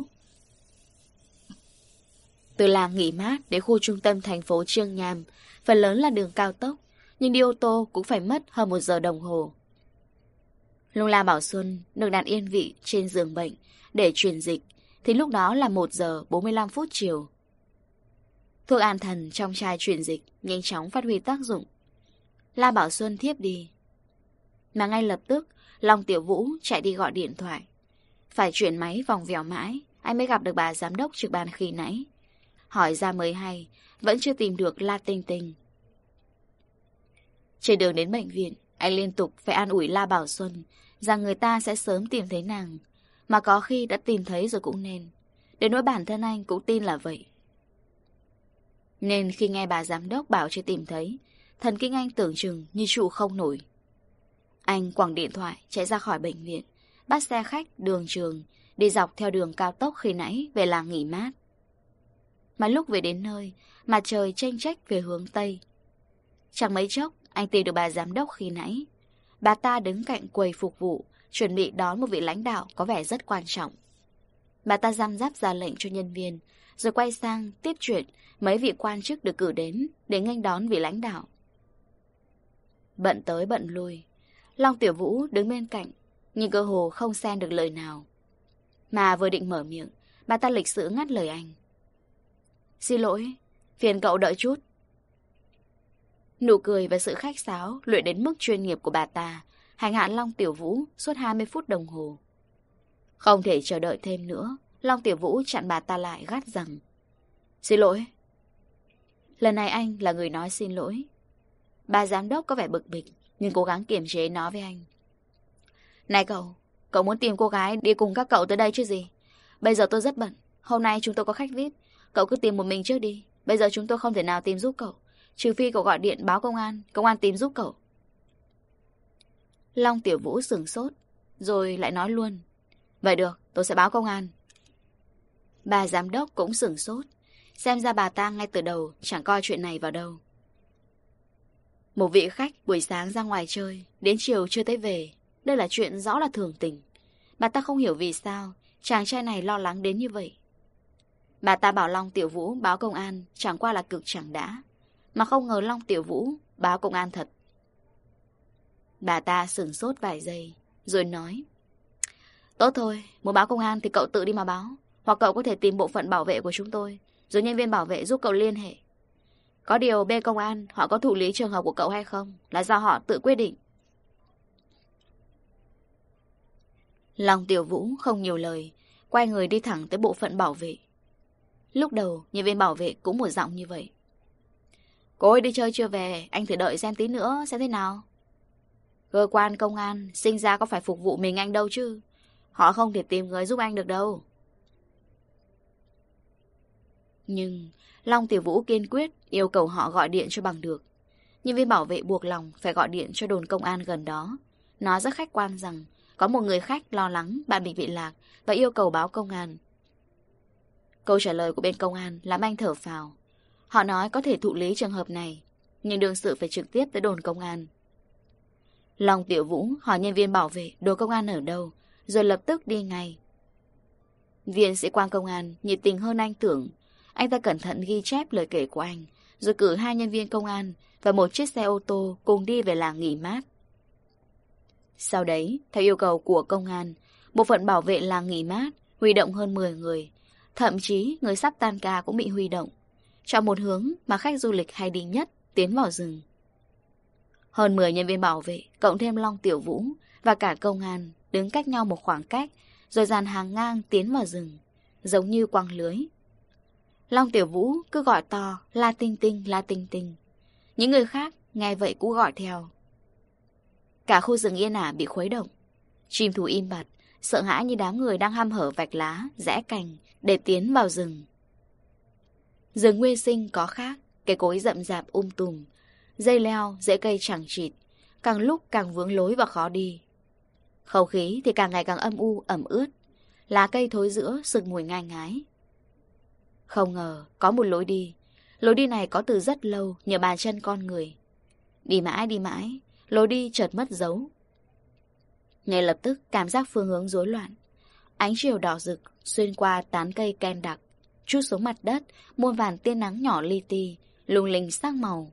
Từ làng nghỉ mát đến khu trung tâm thành phố Chương Nham, phần lớn là đường cao tốc, nhưng đi ô tô cũng phải mất hơn một giờ đồng hồ. Lúc La Bảo Xuân được đặt yên vị trên giường bệnh để truyền dịch, thì lúc đó là một giờ bốn mươi lăm phút chiều. Thuốc an thần trong chai truyền dịch nhanh chóng phát huy tác dụng. La Bảo Xuân thiếp đi. Mà ngay lập tức, Long Tiểu Vũ chạy đi gọi điện thoại. Phải chuyển máy vòng vèo mãi, anh mới gặp được bà giám đốc trực ban khi nãy. Hỏi ra mới hay, vẫn chưa tìm được La Tinh Tinh. Trên đường đến bệnh viện, anh liên tục phải an ủi La Bảo Xuân rằng người ta sẽ sớm tìm thấy nàng, mà có khi đã tìm thấy rồi cũng nên. Đến nỗi bản thân anh cũng tin là vậy. Nên khi nghe bà giám đốc bảo chưa tìm thấy, thần kinh anh tưởng chừng như trụ không nổi. Anh quẳng điện thoại chạy ra khỏi bệnh viện, bắt xe khách đường trường, đi dọc theo đường cao tốc khi nãy về làng nghỉ mát. Mà lúc về đến nơi, mặt trời chênh chếch về hướng Tây. Chẳng mấy chốc, anh tìm được bà giám đốc khi nãy. Bà ta đứng cạnh quầy phục vụ, chuẩn bị đón một vị lãnh đạo có vẻ rất quan trọng. Bà ta răm rắp ra lệnh cho nhân viên, rồi quay sang tiếp chuyện mấy vị quan chức được cử đến để nghênh đón vị lãnh đạo. Bận tới bận lui, Long Tiểu Vũ đứng bên cạnh, nhưng cơ hồ không xen được lời nào. Mà vừa định mở miệng, bà ta lịch sự ngắt lời anh. Xin lỗi, phiền cậu đợi chút. Nụ cười và sự khách sáo luyện đến mức chuyên nghiệp của bà ta hành hạ Long Tiểu Vũ suốt hai mươi phút đồng hồ. Không thể chờ đợi thêm nữa, Long Tiểu Vũ chặn bà ta lại gắt rằng: Xin lỗi. Lần này anh là người nói xin lỗi. Bà giám đốc có vẻ bực bịch, nhưng cố gắng kiềm chế nói với anh: Này cậu, cậu muốn tìm cô gái đi cùng các cậu tới đây chứ gì? Bây giờ tôi rất bận, hôm nay chúng tôi có khách vi ai pi. Cậu cứ tìm một mình trước đi. Bây giờ chúng tôi không thể nào tìm giúp cậu, trừ phi cậu gọi điện báo công an, công an tìm giúp cậu. Long Tiểu Vũ sửng sốt, rồi lại nói luôn: Vậy được, tôi sẽ báo công an. Bà giám đốc cũng sửng sốt, xem ra bà ta ngay từ đầu chẳng coi chuyện này vào đâu. Một vị khách buổi sáng ra ngoài chơi, đến chiều chưa thấy về, đây là chuyện rõ là thường tình. Bà ta không hiểu vì sao chàng trai này lo lắng đến như vậy. Bà ta bảo Long Tiểu Vũ báo công an chẳng qua là cực chẳng đã, mà không ngờ Long Tiểu Vũ báo công an thật. Bà ta sửng sốt vài giây, rồi nói: Tốt thôi, muốn báo công an thì cậu tự đi mà báo, hoặc cậu có thể tìm bộ phận bảo vệ của chúng tôi, rồi nhân viên bảo vệ giúp cậu liên hệ. Có điều bên công an họ có thụ lý trường hợp của cậu hay không là do họ tự quyết định. Long Tiểu Vũ không nhiều lời, quay người đi thẳng tới bộ phận bảo vệ. Lúc đầu nhân viên bảo vệ cũng một giọng như vậy: Cô ấy đi chơi chưa về, anh thử đợi xem tí nữa xem thế nào. Cơ quan công an sinh ra có phải phục vụ mình anh đâu chứ, họ không thể tìm người giúp anh được đâu. Nhưng Long Tiểu Vũ kiên quyết yêu cầu họ gọi điện cho bằng được. Nhân viên bảo vệ buộc lòng phải gọi điện cho đồn công an gần đó, nói rất khách quan rằng có một người khách lo lắng bạn mình bị lạc và yêu cầu báo công an. Câu trả lời của bên công an làm anh thở phào. Họ nói có thể thụ lý trường hợp này, nhưng đương sự phải trực tiếp tới đồn công an. Long Tiểu Vũ hỏi nhân viên bảo vệ đồn công an ở đâu, rồi lập tức đi ngay. Viên sĩ quan công an nhiệt tình hơn anh tưởng. Anh ta cẩn thận ghi chép lời kể của anh, rồi cử hai nhân viên công an và một chiếc xe ô tô cùng đi về làng nghỉ mát. Sau đấy, theo yêu cầu của công an, bộ phận bảo vệ làng nghỉ mát huy động hơn mười người, thậm chí người sắp tan ca cũng bị huy động, chọn một hướng mà khách du lịch hay đi nhất, tiến vào rừng. Hơn mười nhân viên bảo vệ, cộng thêm Long Tiểu Vũ và cả công an đứng cách nhau một khoảng cách, rồi dàn hàng ngang tiến vào rừng, giống như quăng lưới. Long Tiểu Vũ cứ gọi to la tinh tinh la tinh tinh. Những người khác nghe vậy cũng gọi theo. Cả khu rừng yên ả bị khuấy động. Chim thú im bặt, sợ hãi như đám người đang hăm hở vạch lá, rẽ cành để tiến vào rừng. Rừng nguyên sinh có khác, cây cối rậm rạp um tùm, dây leo, rễ cây chẳng chịt, càng lúc càng vướng lối và khó đi. Không khí thì càng ngày càng âm u, ẩm ướt, lá cây thối rữa sực mùi ngai ngái. Không ngờ có một lối đi. Lối đi này có từ rất lâu nhờ bàn chân con người. Đi mãi đi mãi, lối đi chợt mất dấu. Ngay lập tức cảm giác phương hướng rối loạn. Ánh chiều đỏ rực xuyên qua tán cây ken đặc, trút xuống mặt đất muôn vàn tia nắng nhỏ li ti, lung linh sắc màu.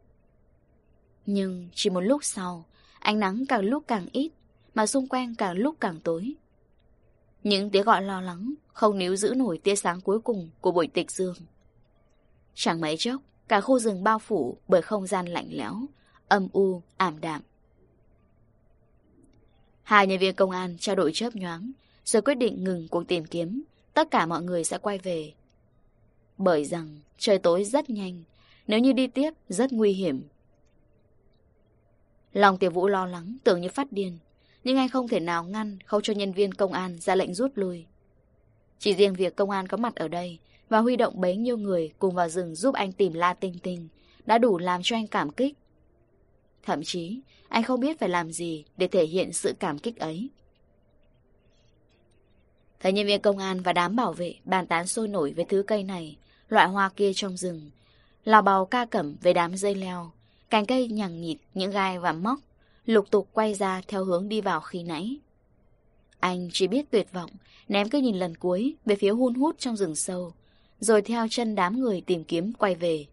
Nhưng chỉ một lúc sau, ánh nắng càng lúc càng ít, mà xung quanh càng lúc càng tối. Những tiếng gọi lo lắng không níu giữ nổi tia sáng cuối cùng của buổi tịch dương. Chẳng mấy chốc, cả khu rừng bao phủ bởi không gian lạnh lẽo, âm u, ảm đạm. Hai nhân viên công an trao đổi chớp nhoáng, rồi quyết định ngừng cuộc tìm kiếm. Tất cả mọi người sẽ quay về. Bởi rằng trời tối rất nhanh, nếu như đi tiếp rất nguy hiểm. Long Tiểu Vũ lo lắng, tưởng như phát điên, nhưng anh không thể nào ngăn không cho nhân viên công an ra lệnh rút lui. Chỉ riêng việc công an có mặt ở đây và huy động bấy nhiêu người cùng vào rừng giúp anh tìm La Tinh Tinh đã đủ làm cho anh cảm kích. Thậm chí, anh không biết phải làm gì để thể hiện sự cảm kích ấy. Thấy nhân viên công an và đám bảo vệ bàn tán sôi nổi về thứ cây này, loại hoa kia trong rừng, lào bào ca cẩm về đám dây leo, cành cây nhằng nhịt những gai và móc, lục tục quay ra theo hướng đi vào khi nãy. Anh chỉ biết tuyệt vọng, ném cái nhìn lần cuối về phía hun hút trong rừng sâu, rồi theo chân đám người tìm kiếm quay về.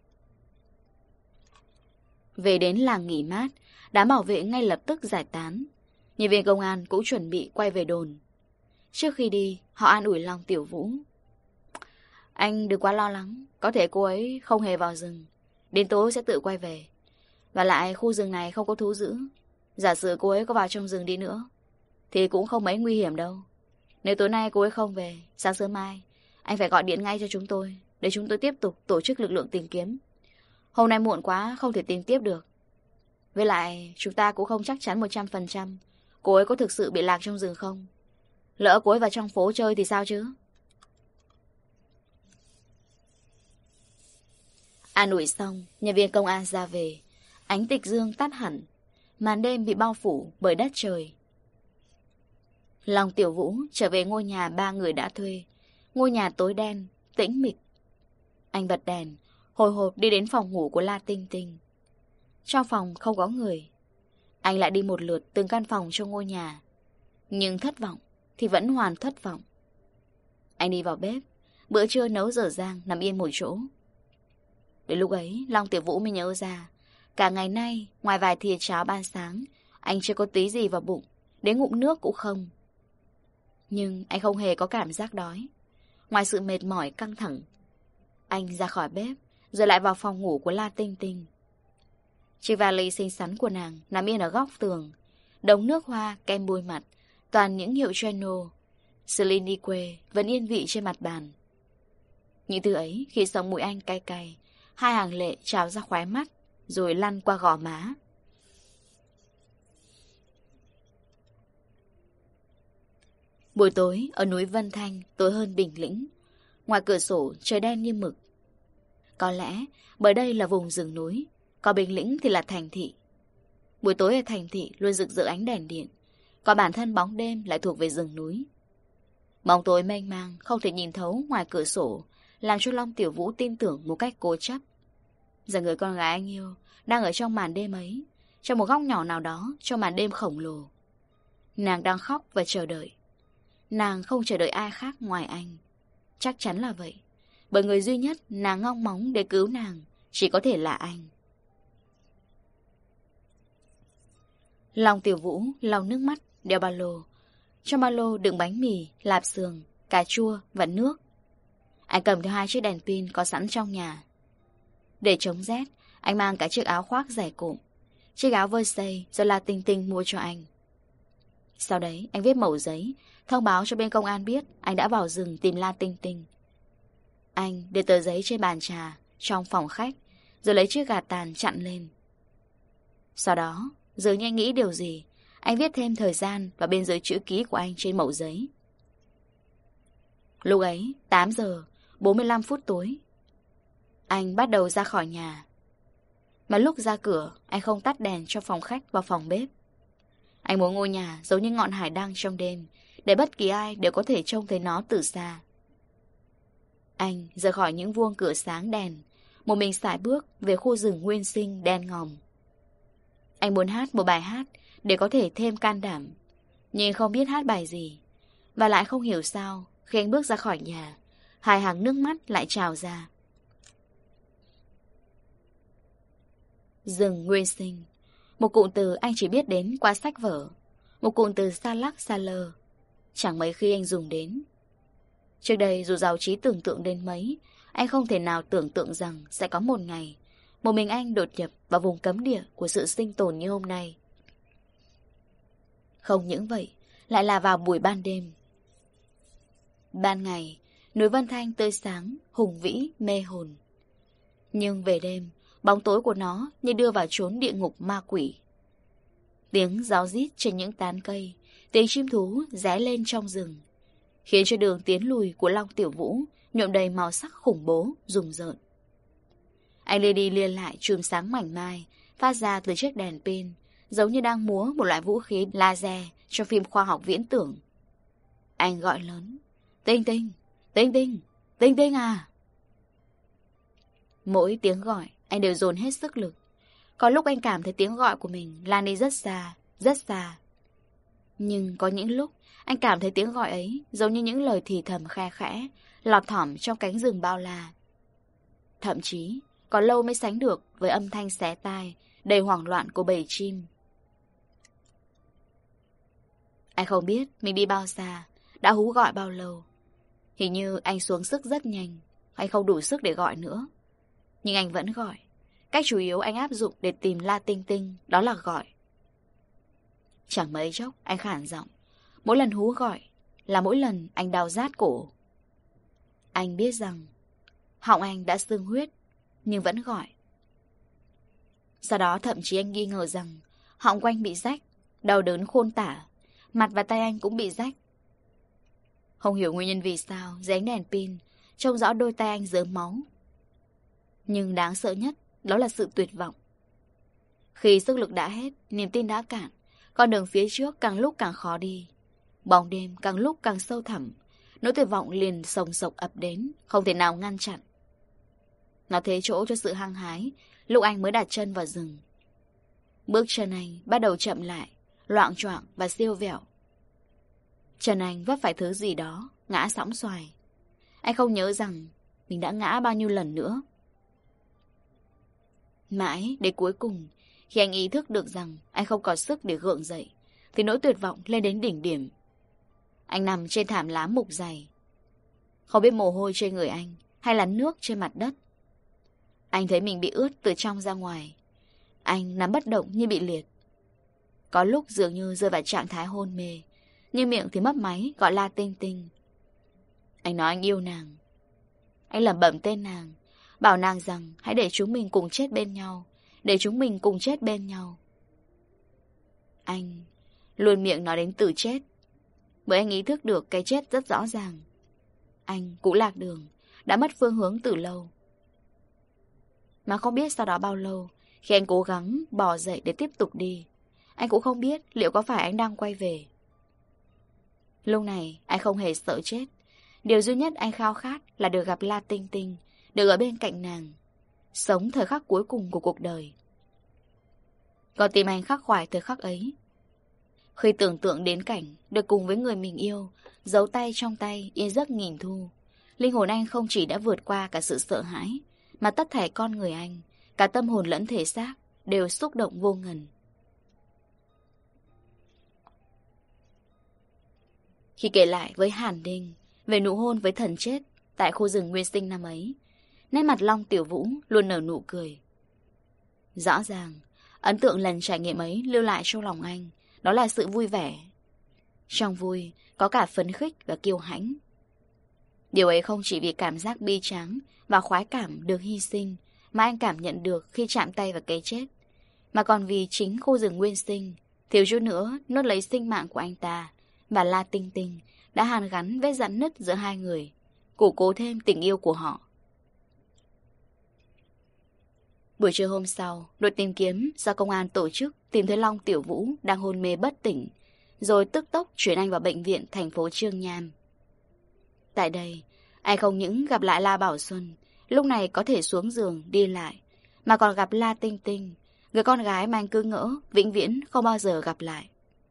Về đến làng nghỉ mát, đám bảo vệ ngay lập tức giải tán. Nhân viên công an cũng chuẩn bị quay về đồn. Trước khi đi, họ an ủi Long Tiểu Vũ. Anh đừng quá lo lắng, có thể cô ấy không hề vào rừng. Đến tối sẽ tự quay về. Và lại khu rừng này không có thú dữ. Giả sử cô ấy có vào trong rừng đi nữa thì cũng không mấy nguy hiểm đâu. Nếu tối nay cô ấy không về, sáng sớm mai anh phải gọi điện ngay cho chúng tôi để chúng tôi tiếp tục tổ chức lực lượng tìm kiếm. Hôm nay muộn quá không thể tìm tiếp được. Với lại chúng ta cũng không chắc chắn một trăm phần trăm cô ấy có thực sự bị lạc trong rừng không. Lỡ cô ấy vào trong phố chơi thì sao chứ? An ủi xong, nhân viên công an ra về. Ánh tịch dương tắt hẳn, màn đêm bị bao phủ bởi đất trời. Long Tiểu Vũ trở về ngôi nhà ba người đã thuê. Ngôi nhà tối đen, tĩnh mịch. Anh bật đèn, hồi hộp đi đến phòng ngủ của La Tinh Tinh. Trong phòng không có người. Anh lại đi một lượt từng căn phòng trong ngôi nhà. Nhưng thất vọng thì vẫn hoàn thất vọng. Anh đi vào bếp. Bữa trưa nấu dở dang nằm yên một chỗ. Đến lúc ấy Long Tiểu Vũ mới nhớ ra, cả ngày nay ngoài vài thìa cháo ban sáng, anh chưa có tí gì vào bụng, đến ngụm nước cũng không. Nhưng anh không hề có cảm giác đói. Ngoài sự mệt mỏi căng thẳng, anh ra khỏi bếp, rồi lại vào phòng ngủ của La Tinh Tinh. Chiếc vali xinh xắn của nàng nằm yên ở góc tường. Đống nước hoa, kem bôi mặt, toàn những hiệu Chanel, Clinique vẫn yên vị trên mặt bàn. Những thứ ấy khi sống mũi anh cay cay, hai hàng lệ trào ra khóe mắt, rồi lăn qua gò má. Buổi tối ở núi Vân Thanh tối hơn Bình Lĩnh. Ngoài cửa sổ trời đen như mực. Có lẽ bởi đây là vùng rừng núi, còn Bình Lĩnh thì là thành thị. Buổi tối ở thành thị luôn rực rỡ ánh đèn điện, còn bản thân bóng đêm lại thuộc về rừng núi. Bóng tối mênh mang không thể nhìn thấu ngoài cửa sổ, làm cho Long Tiểu Vũ tin tưởng một cách cố chấp rằng người con gái anh yêu đang ở trong màn đêm ấy, trong một góc nhỏ nào đó trong màn đêm khổng lồ. Nàng đang khóc và chờ đợi. Nàng không chờ đợi ai khác ngoài anh. Chắc chắn là vậy, bởi người duy nhất nàng ngóng móng để cứu nàng chỉ có thể là anh. Long Tiểu Vũ lau nước mắt, đeo ba lô. Trong ba lô đựng bánh mì, lạp xưởng, cà chua và nước. Anh cầm theo hai chiếc đèn pin có sẵn trong nhà. Để chống rét, anh mang cả chiếc áo khoác dày cộm, chiếc áo Versace do La Tinh Tinh mua cho anh. Sau đấy, anh viết mẩu giấy, thông báo cho bên công an biết anh đã vào rừng tìm La Tinh Tinh. Anh để tờ giấy trên bàn trà trong phòng khách, rồi lấy chiếc gạt tàn chặn lên. Sau đó, dường như anh nghĩ điều gì, anh viết thêm thời gian và bên dưới chữ ký của anh trên mẩu giấy. Lúc ấy, tám giờ bốn mươi lăm phút tối. Anh bắt đầu ra khỏi nhà. Mà lúc ra cửa, anh không tắt đèn cho phòng khách và phòng bếp. Anh muốn ngôi nhà giống như ngọn hải đăng trong đêm, để bất kỳ ai đều có thể trông thấy nó từ xa. Anh rời khỏi những vuông cửa sáng đèn, một mình sải bước về khu rừng nguyên sinh đen ngòm. Anh muốn hát một bài hát để có thể thêm can đảm, nhưng không biết hát bài gì. Và lại không hiểu sao, khi anh bước ra khỏi nhà, hai hàng nước mắt lại trào ra. Rừng nguyên sinh, một cụm từ anh chỉ biết đến qua sách vở, một cụm từ xa lắc xa lơ, chẳng mấy khi anh dùng đến. Trước đây dù giàu trí tưởng tượng đến mấy, anh không thể nào tưởng tượng rằng sẽ có một ngày một mình anh đột nhập vào vùng cấm địa của sự sinh tồn như hôm nay. Không những vậy, lại là vào buổi ban đêm. Ban ngày, núi Vân Thanh tươi sáng, hùng vĩ, mê hồn. Nhưng về đêm, bóng tối của nó như đưa vào chốn địa ngục ma quỷ. Tiếng réo rít trên những tán cây, tiếng chim thú ré lên trong rừng, khiến cho đường tiến lùi của Long Tiểu Vũ nhuộm đầy màu sắc khủng bố, rùng rợn. Anh lia đi lia lại chùm sáng mảnh mai phát ra từ chiếc đèn pin, giống như đang múa một loại vũ khí laser trong phim khoa học viễn tưởng. Anh gọi lớn: Tinh Tinh, Tinh Tinh, Tinh Tinh à. Mỗi tiếng gọi anh đều dồn hết sức lực. Có lúc anh cảm thấy tiếng gọi của mình lan đi rất xa, rất xa. Nhưng có những lúc anh cảm thấy tiếng gọi ấy giống như những lời thì thầm khe khẽ lọt thỏm trong cánh rừng bao la. Thậm chí còn lâu mới sánh được với âm thanh xé tai đầy hoảng loạn của bầy chim. Anh không biết mình đi bao xa, đã hú gọi bao lâu. Hình như anh xuống sức rất nhanh, anh không đủ sức để gọi nữa. Nhưng anh vẫn gọi. Cách chủ yếu anh áp dụng để tìm La Tinh Tinh đó là gọi. Chẳng mấy chốc anh khản giọng. Mỗi lần hú gọi là mỗi lần anh đau rát cổ. Anh biết rằng họng anh đã sưng huyết, nhưng vẫn gọi. Sau đó thậm chí anh nghi ngờ rằng họng của anh bị rách, đau đớn khôn tả. Mặt và tay anh cũng bị rách. Không hiểu nguyên nhân vì sao dưới ánh đèn pin trông rõ đôi tay anh rớm máu. Nhưng đáng sợ nhất đó là sự tuyệt vọng. Khi sức lực đã hết, niềm tin đã cạn, con đường phía trước càng lúc càng khó đi. Bóng đêm càng lúc càng sâu thẳm. Nỗi tuyệt vọng liền sồng sộc ập đến, không thể nào ngăn chặn. Nó thế chỗ cho sự hăng hái lúc anh mới đặt chân vào rừng. Bước chân anh bắt đầu chậm lại, loạng choạng và siêu vẹo. Chân anh vấp phải thứ gì đó, ngã sõng xoài. Anh không nhớ rằng mình đã ngã bao nhiêu lần nữa. Mãi đến cuối cùng, khi anh ý thức được rằng anh không có sức để gượng dậy, thì nỗi tuyệt vọng lên đến đỉnh điểm. Anh nằm trên thảm lá mục dày. Không biết mồ hôi trên người anh hay là nước trên mặt đất. Anh thấy mình bị ướt từ trong ra ngoài. Anh nằm bất động như bị liệt. Có lúc dường như rơi vào trạng thái hôn mê, nhưng miệng thì mấp máy gọi La Tinh Tinh. Anh nói anh yêu nàng. Anh lẩm bẩm tên nàng, bảo nàng rằng hãy để chúng mình cùng chết bên nhau, để chúng mình cùng chết bên nhau. Anh luôn miệng nói đến từ chết, bởi anh ý thức được cái chết rất rõ ràng. Anh cũng lạc đường, đã mất phương hướng từ lâu. Mà không biết sau đó bao lâu, khi anh cố gắng bò dậy để tiếp tục đi, anh cũng không biết liệu có phải anh đang quay về. Lúc này anh không hề sợ chết. Điều duy nhất anh khao khát là được gặp La Tinh Tinh, được ở bên cạnh nàng, sống thời khắc cuối cùng của cuộc đời. Còn tim anh khắc khoải thời khắc ấy. Khi tưởng tượng đến cảnh được cùng với người mình yêu, giấu tay trong tay yên giấc nghìn thu, linh hồn anh không chỉ đã vượt qua cả sự sợ hãi, mà tất thảy con người anh, cả tâm hồn lẫn thể xác, đều xúc động vô ngần. Khi kể lại với Hàn Đinh về nụ hôn với thần chết tại khu rừng nguyên sinh năm ấy, nét mặt Long Tiểu Vũ luôn nở nụ cười. Rõ ràng, ấn tượng lần trải nghiệm ấy lưu lại trong lòng anh, đó là sự vui vẻ. Trong vui, có cả phấn khích và kiêu hãnh. Điều ấy không chỉ vì cảm giác bi tráng và khoái cảm được hy sinh mà anh cảm nhận được khi chạm tay vào cái chết, mà còn vì chính khu rừng nguyên sinh thiếu chút nữa nuốt lấy sinh mạng của anh ta, và La Tinh Tinh đã hàn gắn vết rạn nứt giữa hai người, củng cố thêm tình yêu của họ. Buổi trưa hôm sau, đội tìm kiếm do công an tổ chức tìm thấy Long Tiểu Vũ đang hôn mê bất tỉnh, rồi tức tốc chuyển anh vào bệnh viện thành phố Chương Nham. Tại đây, anh không những gặp lại La Bảo Xuân, lúc này có thể xuống giường đi lại, mà còn gặp La Tinh Tinh, người con gái mà anh cứ ngỡ vĩnh viễn không bao giờ gặp lại.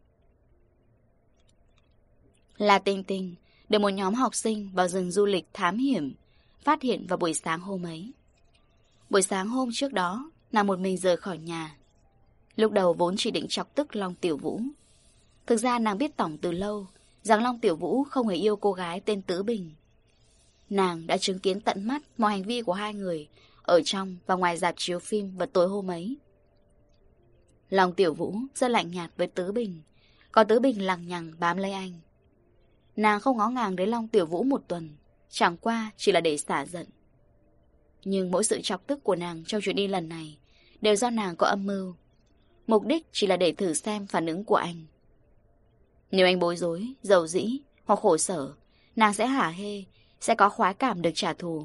La Tinh Tinh được một nhóm học sinh vào rừng du lịch thám hiểm phát hiện vào buổi sáng hôm ấy. Buổi sáng hôm trước đó, nàng một mình rời khỏi nhà. Lúc đầu vốn chỉ định chọc tức Long Tiểu Vũ. Thực ra nàng biết tỏng từ lâu rằng Long Tiểu Vũ không hề yêu cô gái tên Tứ Bình. Nàng đã chứng kiến tận mắt mọi hành vi của hai người ở trong và ngoài rạp chiếu phim vào tối hôm ấy. Long Tiểu Vũ rất lạnh nhạt với Tứ Bình, còn Tứ Bình lằng nhằng bám lấy anh. Nàng không ngó ngàng đến Long Tiểu Vũ một tuần, chẳng qua chỉ là để xả giận. Nhưng mỗi sự chọc tức của nàng trong chuyến đi lần này đều do nàng có âm mưu. Mục đích chỉ là để thử xem phản ứng của anh. Nếu anh bối rối, dầu dĩ hoặc khổ sở, nàng sẽ hả hê, sẽ có khoái cảm được trả thù.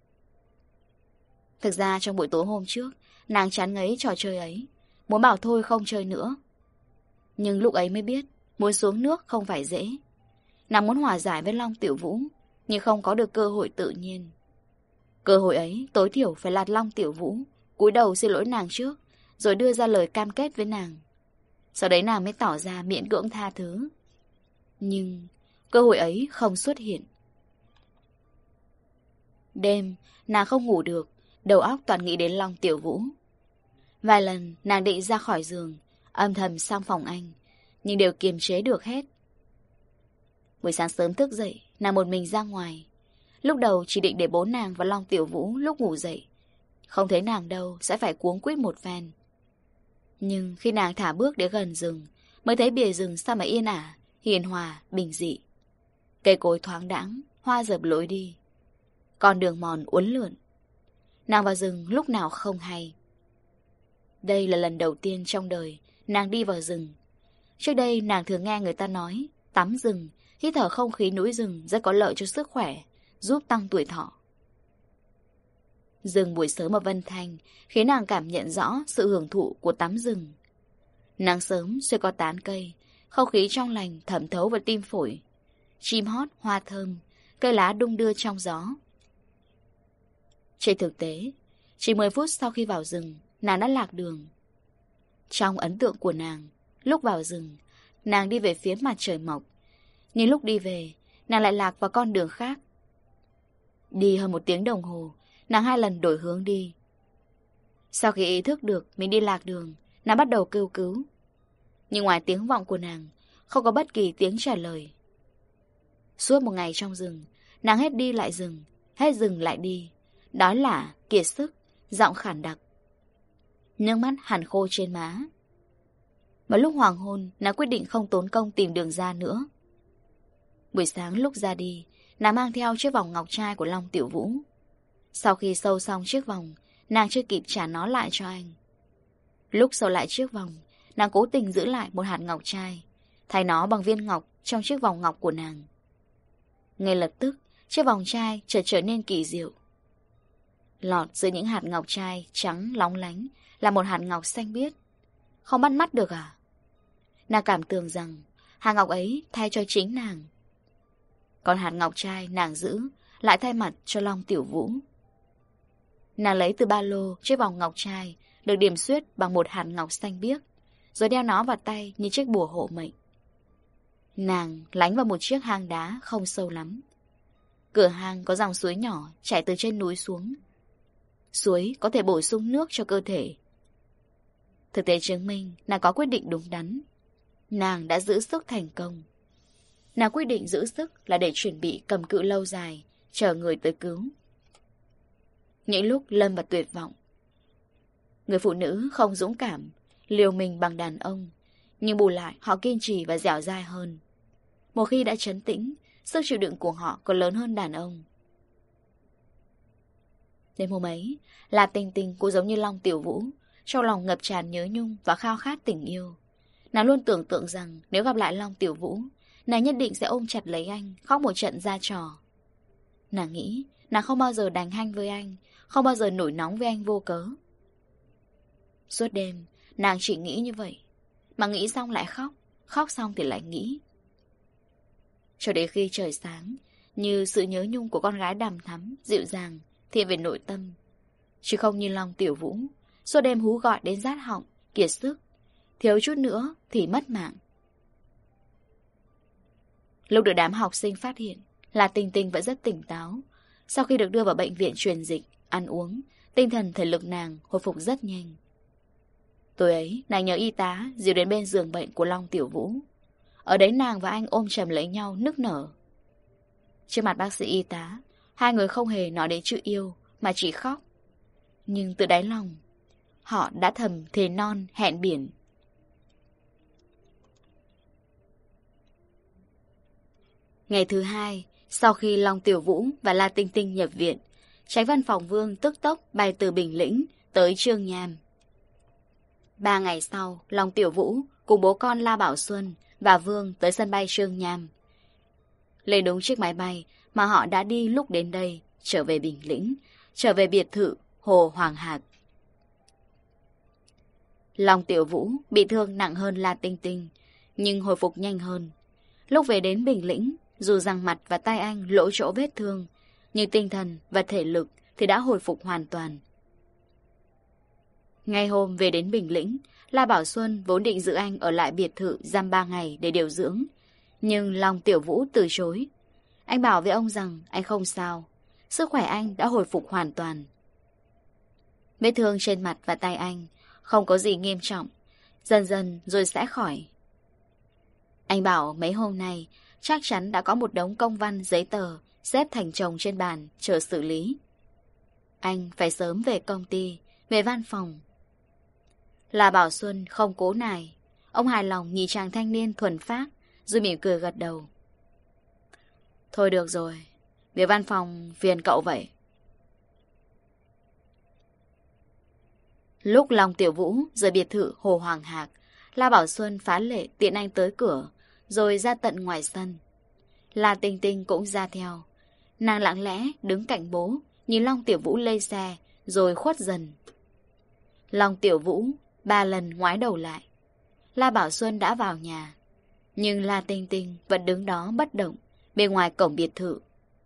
Thực ra trong buổi tối hôm trước, nàng chán ngấy trò chơi ấy, muốn bảo thôi không chơi nữa. Nhưng lúc ấy mới biết, muốn xuống nước không phải dễ. Nàng muốn hòa giải với Long Tiểu Vũ, nhưng không có được cơ hội tự nhiên. Cơ hội ấy tối thiểu phải là Long Tiểu Vũ cúi đầu xin lỗi nàng trước, rồi đưa ra lời cam kết với nàng. Sau đấy nàng mới tỏ ra miễn cưỡng tha thứ. Nhưng cơ hội ấy không xuất hiện. Đêm, nàng không ngủ được, đầu óc toàn nghĩ đến Long Tiểu Vũ. Vài lần nàng định ra khỏi giường, âm thầm sang phòng anh, nhưng đều kiềm chế được hết. Buổi sáng sớm thức dậy, nàng một mình ra ngoài. Lúc đầu chỉ định để bố nàng và Long Tiểu Vũ lúc ngủ dậy. Không thấy nàng đâu, sẽ phải cuống quýt một phen. Nhưng khi nàng thả bước đến gần rừng, mới thấy bìa rừng sao mà yên ả, hiền hòa, bình dị. Cây cối thoáng đãng, hoa dập lối đi. Con đường mòn uốn lượn. Nàng vào rừng lúc nào không hay. Đây là lần đầu tiên trong đời nàng đi vào rừng. Trước đây nàng thường nghe người ta nói tắm rừng, hít thở không khí núi rừng rất có lợi cho sức khỏe, giúp tăng tuổi thọ. Rừng buổi sớm ở Vân Thanh khiến nàng cảm nhận rõ sự hưởng thụ của tắm rừng. Nắng sớm xuyên qua tán cây, không khí trong lành thẩm thấu vào tim phổi. Chim hót, hoa thơm, cây lá đung đưa trong gió. Trên thực tế, chỉ mười phút sau khi vào rừng, nàng đã lạc đường. Trong ấn tượng của nàng, lúc vào rừng, nàng đi về phía mặt trời mọc. Nhưng lúc đi về, nàng lại lạc vào con đường khác. Đi hơn một tiếng đồng hồ, nàng hai lần đổi hướng đi. Sau khi ý thức được mình đi lạc đường, nàng bắt đầu kêu cứu. Nhưng ngoài tiếng vọng của nàng, không có bất kỳ tiếng trả lời. Suốt một ngày trong rừng, nàng hết đi lại dừng, hết dừng lại đi. Đó là kiệt sức, giọng khản đặc. Nước mắt hằn khô trên má. Mà lúc hoàng hôn, nàng quyết định không tốn công tìm đường ra nữa. Buổi sáng lúc ra đi, nàng mang theo chiếc vòng ngọc trai của Long Tiểu Vũ. Sau khi sâu xong chiếc vòng, nàng chưa kịp trả nó lại cho anh. Lúc sâu lại chiếc vòng, nàng cố tình giữ lại một hạt ngọc trai, thay nó bằng viên ngọc trong chiếc vòng ngọc của nàng. Ngay lập tức, chiếc vòng trai chợt trở nên kỳ diệu. Lọt giữa những hạt ngọc trai trắng lóng lánh là một hạt ngọc xanh biếc. Không bắt mắt được à? Nàng cảm tưởng rằng hạt ngọc ấy thay cho chính nàng. Còn hạt ngọc trai nàng giữ lại thay mặt cho Long Tiểu Vũ. Nàng lấy từ ba lô chiếc vòng ngọc trai được điểm xuyết bằng một hạt ngọc xanh biếc, rồi đeo nó vào tay như chiếc bùa hộ mệnh. Nàng lánh vào một chiếc hang đá không sâu lắm. Cửa hang có dòng suối nhỏ chảy từ trên núi xuống. Suối có thể bổ sung nước cho cơ thể. Thực tế chứng minh nàng có quyết định đúng đắn. Nàng đã giữ sức thành công. Nàng quyết định giữ sức là để chuẩn bị cầm cự lâu dài, chờ người tới cứu. Những lúc lâm vào tuyệt vọng, người phụ nữ không dũng cảm, liều mình bằng đàn ông, nhưng bù lại họ kiên trì và dẻo dai hơn. Một khi đã trấn tĩnh, sức chịu đựng của họ còn lớn hơn đàn ông. Đêm hôm ấy, là Tình Tình cũng giống như Long Tiểu Vũ, trong lòng ngập tràn nhớ nhung và khao khát tình yêu. Nàng luôn tưởng tượng rằng nếu gặp lại Long Tiểu Vũ, nàng nhất định sẽ ôm chặt lấy anh, khóc một trận ra trò. Nàng nghĩ nàng không bao giờ đành hanh với anh, không bao giờ nổi nóng với anh vô cớ. Suốt đêm, nàng chỉ nghĩ như vậy, mà nghĩ xong lại khóc, khóc xong thì lại nghĩ. Cho đến khi trời sáng, như sự nhớ nhung của con gái đằm thắm, dịu dàng, thiện về nội tâm. Chứ không như Long Tiểu Vũ, suốt đêm hú gọi đến rát họng, kiệt sức, thiếu chút nữa thì mất mạng. Lúc được đám học sinh phát hiện, là Tình Tình vẫn rất tỉnh táo. Sau khi được đưa vào bệnh viện truyền dịch, ăn uống, tinh thần thể lực nàng hồi phục rất nhanh. Tối ấy, nàng nhờ y tá dìu đến bên giường bệnh của Long Tiểu Vũ. Ở đấy nàng và anh ôm chầm lấy nhau nức nở. Trước mặt bác sĩ y tá, hai người không hề nói đến chữ yêu, mà chỉ khóc. Nhưng từ đáy lòng, họ đã thầm thề non hẹn biển. Ngày thứ hai, sau khi Long Tiểu Vũ và La Tinh Tinh nhập viện, Chánh văn phòng Vương tức tốc bay từ Bình Lĩnh tới Chương Nham. Ba ngày sau, Long Tiểu Vũ cùng bố con La Bảo Xuân và Vương tới sân bay Chương Nham. Lên đúng chiếc máy bay mà họ đã đi lúc đến đây, trở về Bình Lĩnh, trở về biệt thự Hồ Hoàng Hạc. Long Tiểu Vũ bị thương nặng hơn La Tinh Tinh, nhưng hồi phục nhanh hơn. Lúc về đến Bình Lĩnh, dù rằng mặt và tay anh lỗ chỗ vết thương, nhưng tinh thần và thể lực thì đã hồi phục hoàn toàn. Ngay hôm về đến Bình Lĩnh, La Bảo Xuân vốn định giữ anh ở lại biệt thự giam ba ngày để điều dưỡng, nhưng Long Tiểu Vũ từ chối. Anh bảo với ông rằng anh không sao, sức khỏe anh đã hồi phục hoàn toàn. Vết thương trên mặt và tay anh không có gì nghiêm trọng, dần dần rồi sẽ khỏi. Anh bảo mấy hôm nay chắc chắn đã có một đống công văn giấy tờ xếp thành chồng trên bàn chờ xử lý. Anh phải sớm về công ty, về văn phòng. La Bảo Xuân không cố nài. Ông hài lòng nhìn chàng thanh niên thuần phác, rồi mỉm cười gật đầu. Thôi được rồi, về văn phòng phiền cậu vậy. Lúc Long Tiểu Vũ rời biệt thự Hồ Hoàng Hạc, La Bảo Xuân phá lệ tiện anh tới cửa, rồi ra tận ngoài sân. La Tinh Tinh cũng ra theo. Nàng lặng lẽ đứng cạnh bố, nhìn Long Tiểu Vũ lây xe, rồi khuất dần. Long Tiểu Vũ ba lần ngoái đầu lại. La Bảo Xuân đã vào nhà, nhưng La Tinh Tinh vẫn đứng đó bất động, bên ngoài cổng biệt thự.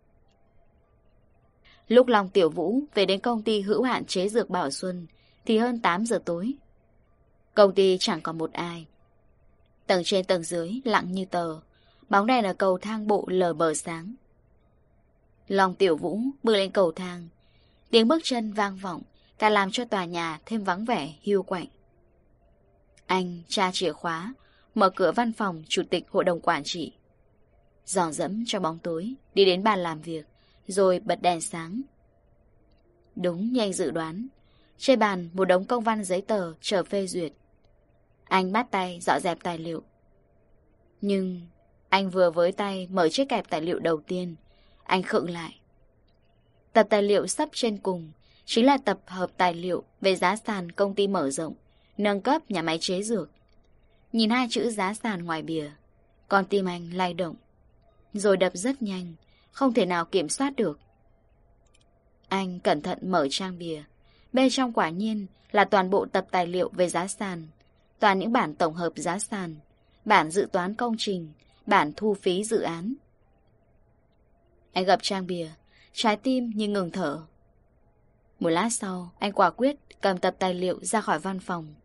Lúc Long Tiểu Vũ về đến công ty hữu hạn chế dược Bảo Xuân, thì hơn tám giờ tối. Công ty chẳng còn một ai. Tầng trên tầng dưới lặng như tờ, bóng đèn ở cầu thang bộ lờ bờ sáng. Long Tiểu Vũ bước lên cầu thang, tiếng bước chân vang vọng, càng làm cho tòa nhà thêm vắng vẻ hiu quạnh. Anh tra chìa khóa, mở cửa văn phòng chủ tịch hội đồng quản trị, dò dẫm cho bóng tối, đi đến bàn làm việc, rồi bật đèn sáng. Đúng như anh dự đoán, trên bàn một đống công văn giấy tờ chờ phê duyệt. Anh bắt tay dọn dẹp tài liệu. Nhưng anh vừa với tay mở chiếc kẹp tài liệu đầu tiên, anh khựng lại. Tập tài liệu sắp trên cùng chính là tập hợp tài liệu về giá sàn công ty mở rộng, nâng cấp nhà máy chế dược. Nhìn hai chữ giá sàn ngoài bìa, con tim anh lay động, rồi đập rất nhanh, không thể nào kiểm soát được. Anh cẩn thận mở trang bìa. Bên trong quả nhiên là toàn bộ tập tài liệu về giá sàn, toàn những bản tổng hợp giá sàn, bản dự toán công trình, bản thu phí dự án. Anh gập trang bìa, trái tim như ngừng thở. Một lát sau, anh quả quyết cầm tập tài liệu ra khỏi văn phòng.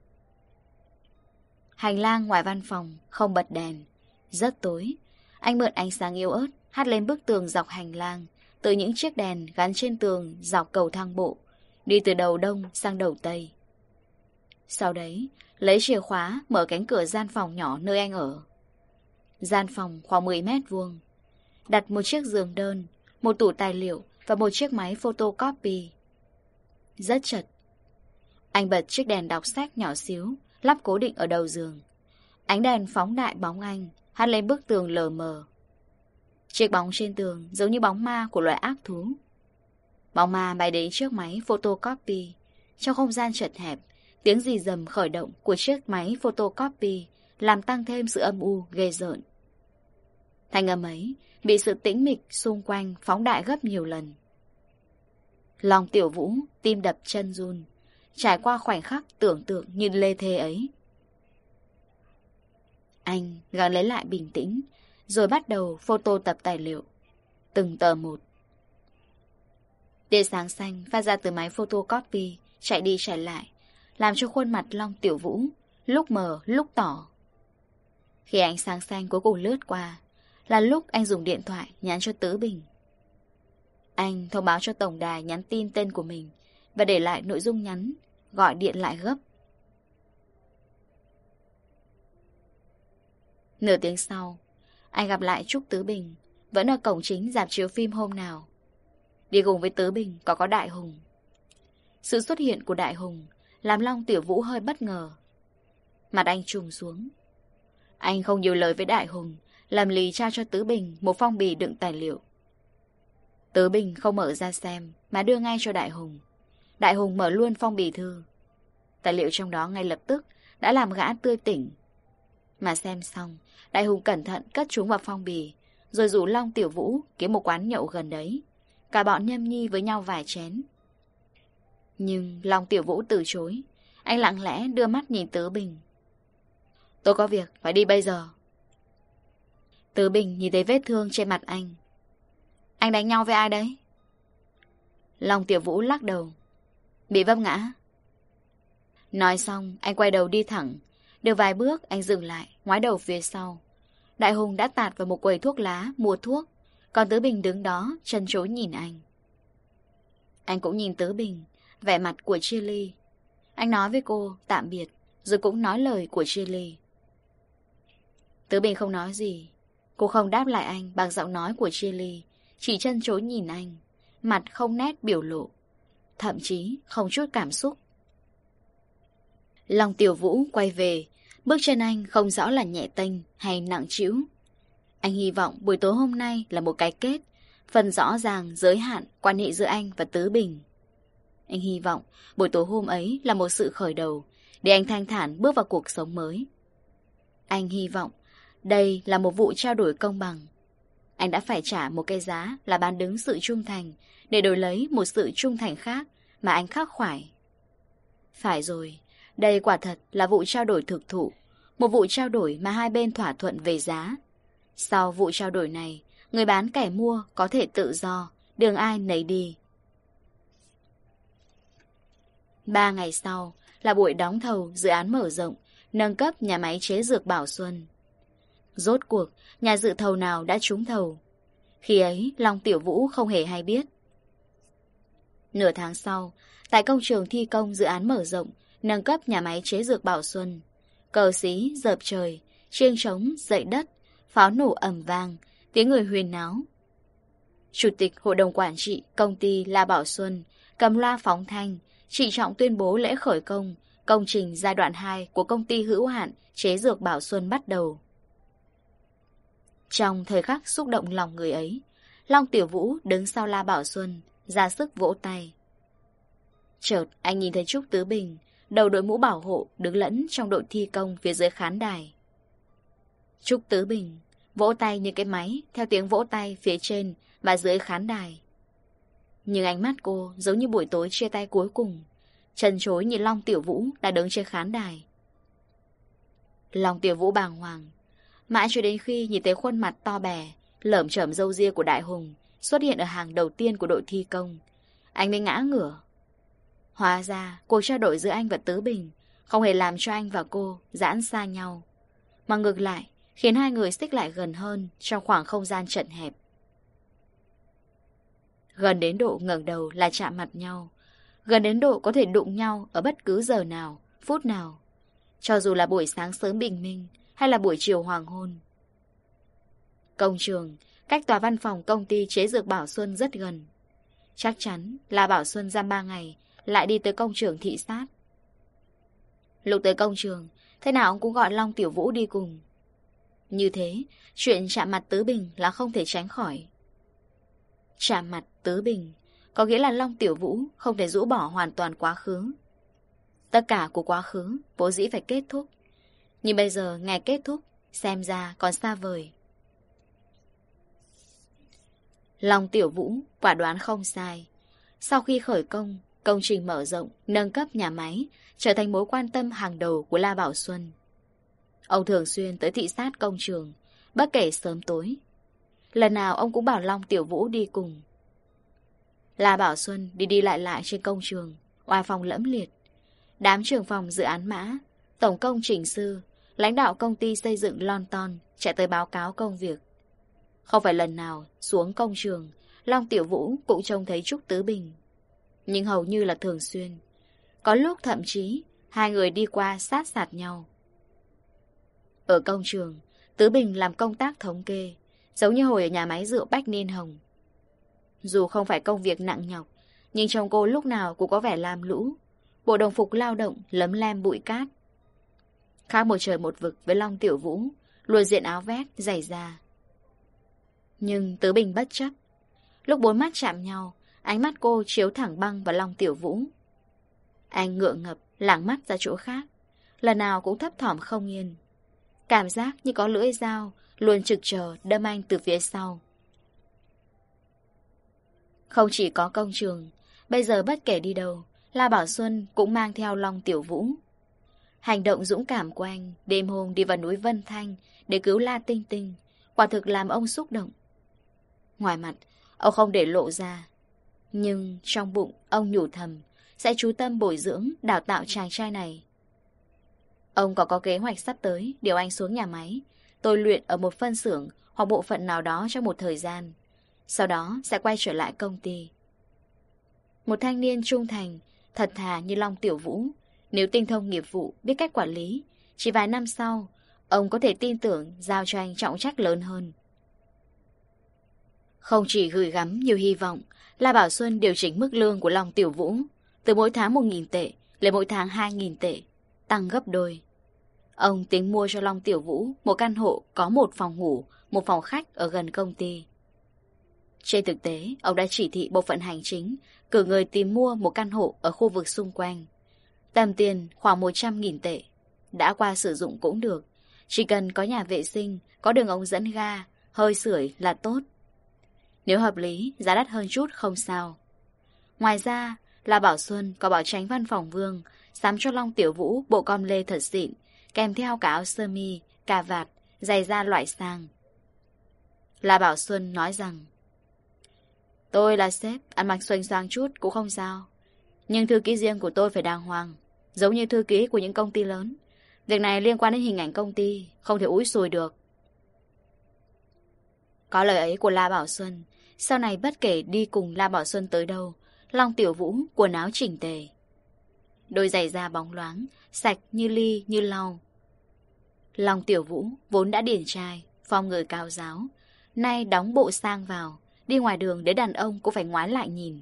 Hành lang ngoài văn phòng không bật đèn, rất tối. Anh mượn ánh sáng yếu ớt hắt lên bức tường dọc hành lang, từ những chiếc đèn gắn trên tường dọc cầu thang bộ, đi từ đầu đông sang đầu tây. Sau đấy, lấy chìa khóa mở cánh cửa gian phòng nhỏ nơi anh ở. Gian phòng khoảng mười mét vuông, đặt một chiếc giường đơn, một tủ tài liệu và một chiếc máy photocopy. Rất chật. Anh bật chiếc đèn đọc sách nhỏ xíu, lắp cố định ở đầu giường. Ánh đèn phóng đại bóng anh, hắt lên bức tường lờ mờ. Chiếc bóng trên tường giống như bóng ma của loài ác thú. Bóng ma bay đến chiếc máy photocopy. Trong không gian chật hẹp, tiếng rì rầm khởi động của chiếc máy photocopy làm tăng thêm sự âm u ghê rợn. Thanh âm ấy bị sự tĩnh mịch xung quanh phóng đại gấp nhiều lần. Long Tiểu Vũ tim đập chân run, trải qua khoảnh khắc tưởng tượng như lê thê ấy. Anh gắng lấy lại bình tĩnh, rồi bắt đầu photo tập tài liệu, từng tờ một. Tia sáng xanh phát ra từ máy photocopy chạy đi chạy lại, làm cho khuôn mặt Long Tiểu Vũ lúc mờ lúc tỏ. Khi ánh sáng xanh cuối cùng lướt qua, là lúc anh dùng điện thoại nhắn cho Tứ Bình. Anh thông báo cho tổng đài nhắn tin tên của mình và để lại nội dung nhắn, gọi điện lại gấp. Nửa tiếng sau, anh gặp lại Trúc Tứ Bình, vẫn ở cổng chính rạp chiếu phim hôm nào. Đi cùng với Tứ Bình có có Đại Hùng. Sự xuất hiện của Đại Hùng làm Long Tiểu Vũ hơi bất ngờ. Mặt anh trùng xuống. Anh không nhiều lời với Đại Hùng, làm lì trao cho Tứ Bình một phong bì đựng tài liệu. Tứ Bình không mở ra xem, mà đưa ngay cho Đại Hùng. Đại Hùng mở luôn phong bì thư. Tài liệu trong đó ngay lập tức đã làm gã tươi tỉnh. Mà xem xong, Đại Hùng cẩn thận cất chúng vào phong bì, rồi rủ Long Tiểu Vũ kiếm một quán nhậu gần đấy. Cả bọn nhâm nhi với nhau vài chén. Nhưng Long Tiểu Vũ từ chối. Anh lặng lẽ đưa mắt nhìn Tứ Bình. Tôi có việc, phải đi bây giờ. Tứ Bình nhìn thấy vết thương trên mặt anh. Anh đánh nhau với ai đấy? Long Tiểu Vũ lắc đầu. Bị vấp ngã. Nói xong, anh quay đầu đi thẳng. Được vài bước, anh dừng lại, ngoái đầu phía sau. Đại Hùng đã tạt vào một quầy thuốc lá, mua thuốc. Còn Tứ Bình đứng đó, trân trối nhìn anh. Anh cũng nhìn Tứ Bình, vẻ mặt của chia ly. Anh nói với cô, tạm biệt, rồi cũng nói lời của chia ly. Tứ Bình không nói gì. Cô không đáp lại anh bằng giọng nói của chia ly, chỉ trân trối nhìn anh, mặt không nét biểu lộ, thậm chí không chút cảm xúc. Long Tiểu Vũ quay về, bước chân anh không rõ là nhẹ tênh hay nặng trĩu. Anh hy vọng buổi tối hôm nay là một cái kết, phần rõ ràng giới hạn quan hệ giữa anh và Tứ Bình. Anh hy vọng buổi tối hôm ấy là một sự khởi đầu, để anh thanh thản bước vào cuộc sống mới. Anh hy vọng đây là một vụ trao đổi công bằng. Anh đã phải trả một cái giá là bán đứng sự trung thành để đổi lấy một sự trung thành khác mà anh khắc khoải. Phải rồi, đây quả thật là vụ trao đổi thực thụ, một vụ trao đổi mà hai bên thỏa thuận về giá. Sau vụ trao đổi này, người bán kẻ mua có thể tự do, đường ai nấy đi. Ba ngày sau là buổi đóng thầu dự án mở rộng, nâng cấp nhà máy chế dược Bảo Xuân. Rốt cuộc, nhà dự thầu nào đã trúng thầu? Khi ấy, Long Tiểu Vũ không hề hay biết. Nửa tháng sau, tại công trường thi công dự án mở rộng, nâng cấp nhà máy chế dược Bảo Xuân, cờ xí dợp trời, chiêng trống dậy đất, pháo nổ ầm vang, tiếng người huyên náo. Chủ tịch hội đồng quản trị công ty La Bảo Xuân cầm loa phóng thanh, trịnh trọng tuyên bố lễ khởi công công trình giai đoạn hai của công ty hữu hạn chế dược Bảo Xuân bắt đầu. Trong thời khắc xúc động lòng người ấy, Long Tiểu Vũ đứng sau La Bảo Xuân, ra sức vỗ tay. Chợt anh nhìn thấy Trúc Tứ Bình, đầu đội mũ bảo hộ, đứng lẫn trong đội thi công phía dưới khán đài. Trúc Tứ Bình vỗ tay như cái máy theo tiếng vỗ tay phía trên và dưới khán đài. Nhưng ánh mắt cô giống như buổi tối chia tay cuối cùng, trần trối nhìn Long Tiểu Vũ đã đứng trên khán đài. Long Tiểu Vũ bàng hoàng, mãi cho đến khi nhìn thấy khuôn mặt to bè, lởm chởm râu ria của Đại Hùng xuất hiện ở hàng đầu tiên của đội thi công, anh mới ngã ngửa. Hóa ra cuộc trao đổi giữa anh và Tứ Bình không hề làm cho anh và cô giãn xa nhau, mà ngược lại khiến hai người xích lại gần hơn trong khoảng không gian chật hẹp. Gần đến độ ngẩng đầu là chạm mặt nhau, gần đến độ có thể đụng nhau ở bất cứ giờ nào, phút nào, cho dù là buổi sáng sớm bình minh hay là buổi chiều hoàng hôn. Công trường cách tòa văn phòng công ty chế dược Bảo Xuân rất gần. Chắc chắn là Bảo Xuân giam ba ngày lại đi tới công trường thị sát. Lúc tới công trường, thế nào ông cũng gọi Long Tiểu Vũ đi cùng. Như thế, chuyện chạm mặt Tứ Bình là không thể tránh khỏi. Chạm mặt Tứ Bình có nghĩa là Long Tiểu Vũ không thể rũ bỏ hoàn toàn quá khứ. Tất cả của quá khứ vốn dĩ phải kết thúc, nhưng bây giờ ngày kết thúc xem ra còn xa vời. Long Tiểu Vũ quả đoán không sai. Sau khi khởi công, công trình mở rộng, nâng cấp nhà máy trở thành mối quan tâm hàng đầu của La Bảo Xuân. Ông thường xuyên tới thị sát công trường, bất kể sớm tối. Lần nào ông cũng bảo Long Tiểu Vũ đi cùng. La Bảo Xuân đi đi lại lại trên công trường, oai phong lẫm liệt. Đám trưởng phòng dự án mã, tổng công trình sư, lãnh đạo công ty xây dựng London chạy tới báo cáo công việc. Không phải lần nào xuống công trường, Long Tiểu Vũ cũng trông thấy Trúc Tứ Bình. Nhưng hầu như là thường xuyên. Có lúc thậm chí hai người đi qua sát sạt nhau. Ở công trường, Tứ Bình làm công tác thống kê, giống như hồi ở nhà máy rượu Bách Niên Hồng. Dù không phải công việc nặng nhọc, nhưng trông cô lúc nào cũng có vẻ lam lũ, bộ đồng phục lao động lấm lem bụi cát. Khác một trời một vực với Long Tiểu Vũ, luôn diện áo vest, giày da. Nhưng Tứ Bình bất chấp. Lúc bốn mắt chạm nhau, ánh mắt cô chiếu thẳng băng vào Long Tiểu Vũ. Anh ngượng ngập, lảng mắt ra chỗ khác, lần nào cũng thấp thỏm không yên. Cảm giác như có lưỡi dao luôn trực chờ đâm anh từ phía sau. Không chỉ có công trường, bây giờ bất kể đi đâu, La Bảo Xuân cũng mang theo Long Tiểu Vũ. Hành động dũng cảm của anh đêm hôm đi vào núi Vân Thanh để cứu La Tinh Tinh quả thực làm ông xúc động. Ngoài mặt, ông không để lộ ra, nhưng trong bụng ông nhủ thầm sẽ chú tâm bồi dưỡng, đào tạo chàng trai này. Ông có có kế hoạch sắp tới điều anh xuống nhà máy, tôi luyện ở một phân xưởng hoặc bộ phận nào đó trong một thời gian, sau đó sẽ quay trở lại công ty. Một thanh niên trung thành, thật thà như Long Tiểu Vũ, nếu tinh thông nghiệp vụ, biết cách quản lý, chỉ vài năm sau, ông có thể tin tưởng giao cho anh trọng trách lớn hơn. Không chỉ gửi gắm nhiều hy vọng, La Bảo Xuân điều chỉnh mức lương của Long Tiểu Vũ từ mỗi tháng một nghìn tệ lên mỗi tháng hai nghìn tệ, tăng gấp đôi. Ông tính mua cho Long Tiểu Vũ một căn hộ có một phòng ngủ, một phòng khách ở gần công ty. Trên thực tế, ông đã chỉ thị bộ phận hành chính cử người tìm mua một căn hộ ở khu vực xung quanh. Tầm tiền khoảng một trăm nghìn tệ. Đã qua sử dụng cũng được. Chỉ cần có nhà vệ sinh, có đường ống dẫn ga, hơi sưởi là tốt. Nếu hợp lý, giá đắt hơn chút không sao. Ngoài ra, La Bảo Xuân có bảo tránh văn phòng Vương sắm cho Long Tiểu Vũ bộ com lê thật xịn, kèm theo cả áo sơ mi, cà vạt, giày da loại sang. La Bảo Xuân nói rằng: tôi là sếp, ăn mặc xoành xoàng chút cũng không sao. Nhưng thư ký riêng của tôi phải đàng hoàng, giống như thư ký của những công ty lớn. Việc này liên quan đến hình ảnh công ty, không thể úi xùi được. Có lời ấy của La Bảo Xuân, sau này bất kể đi cùng La Bảo Xuân tới đâu, Long Tiểu Vũ quần áo chỉnh tề, đôi giày da bóng loáng, sạch như ly như lau. Long Tiểu Vũ vốn đã điển trai, phong người cao giáo, nay đóng bộ sang vào, đi ngoài đường để đàn ông cũng phải ngoái lại nhìn.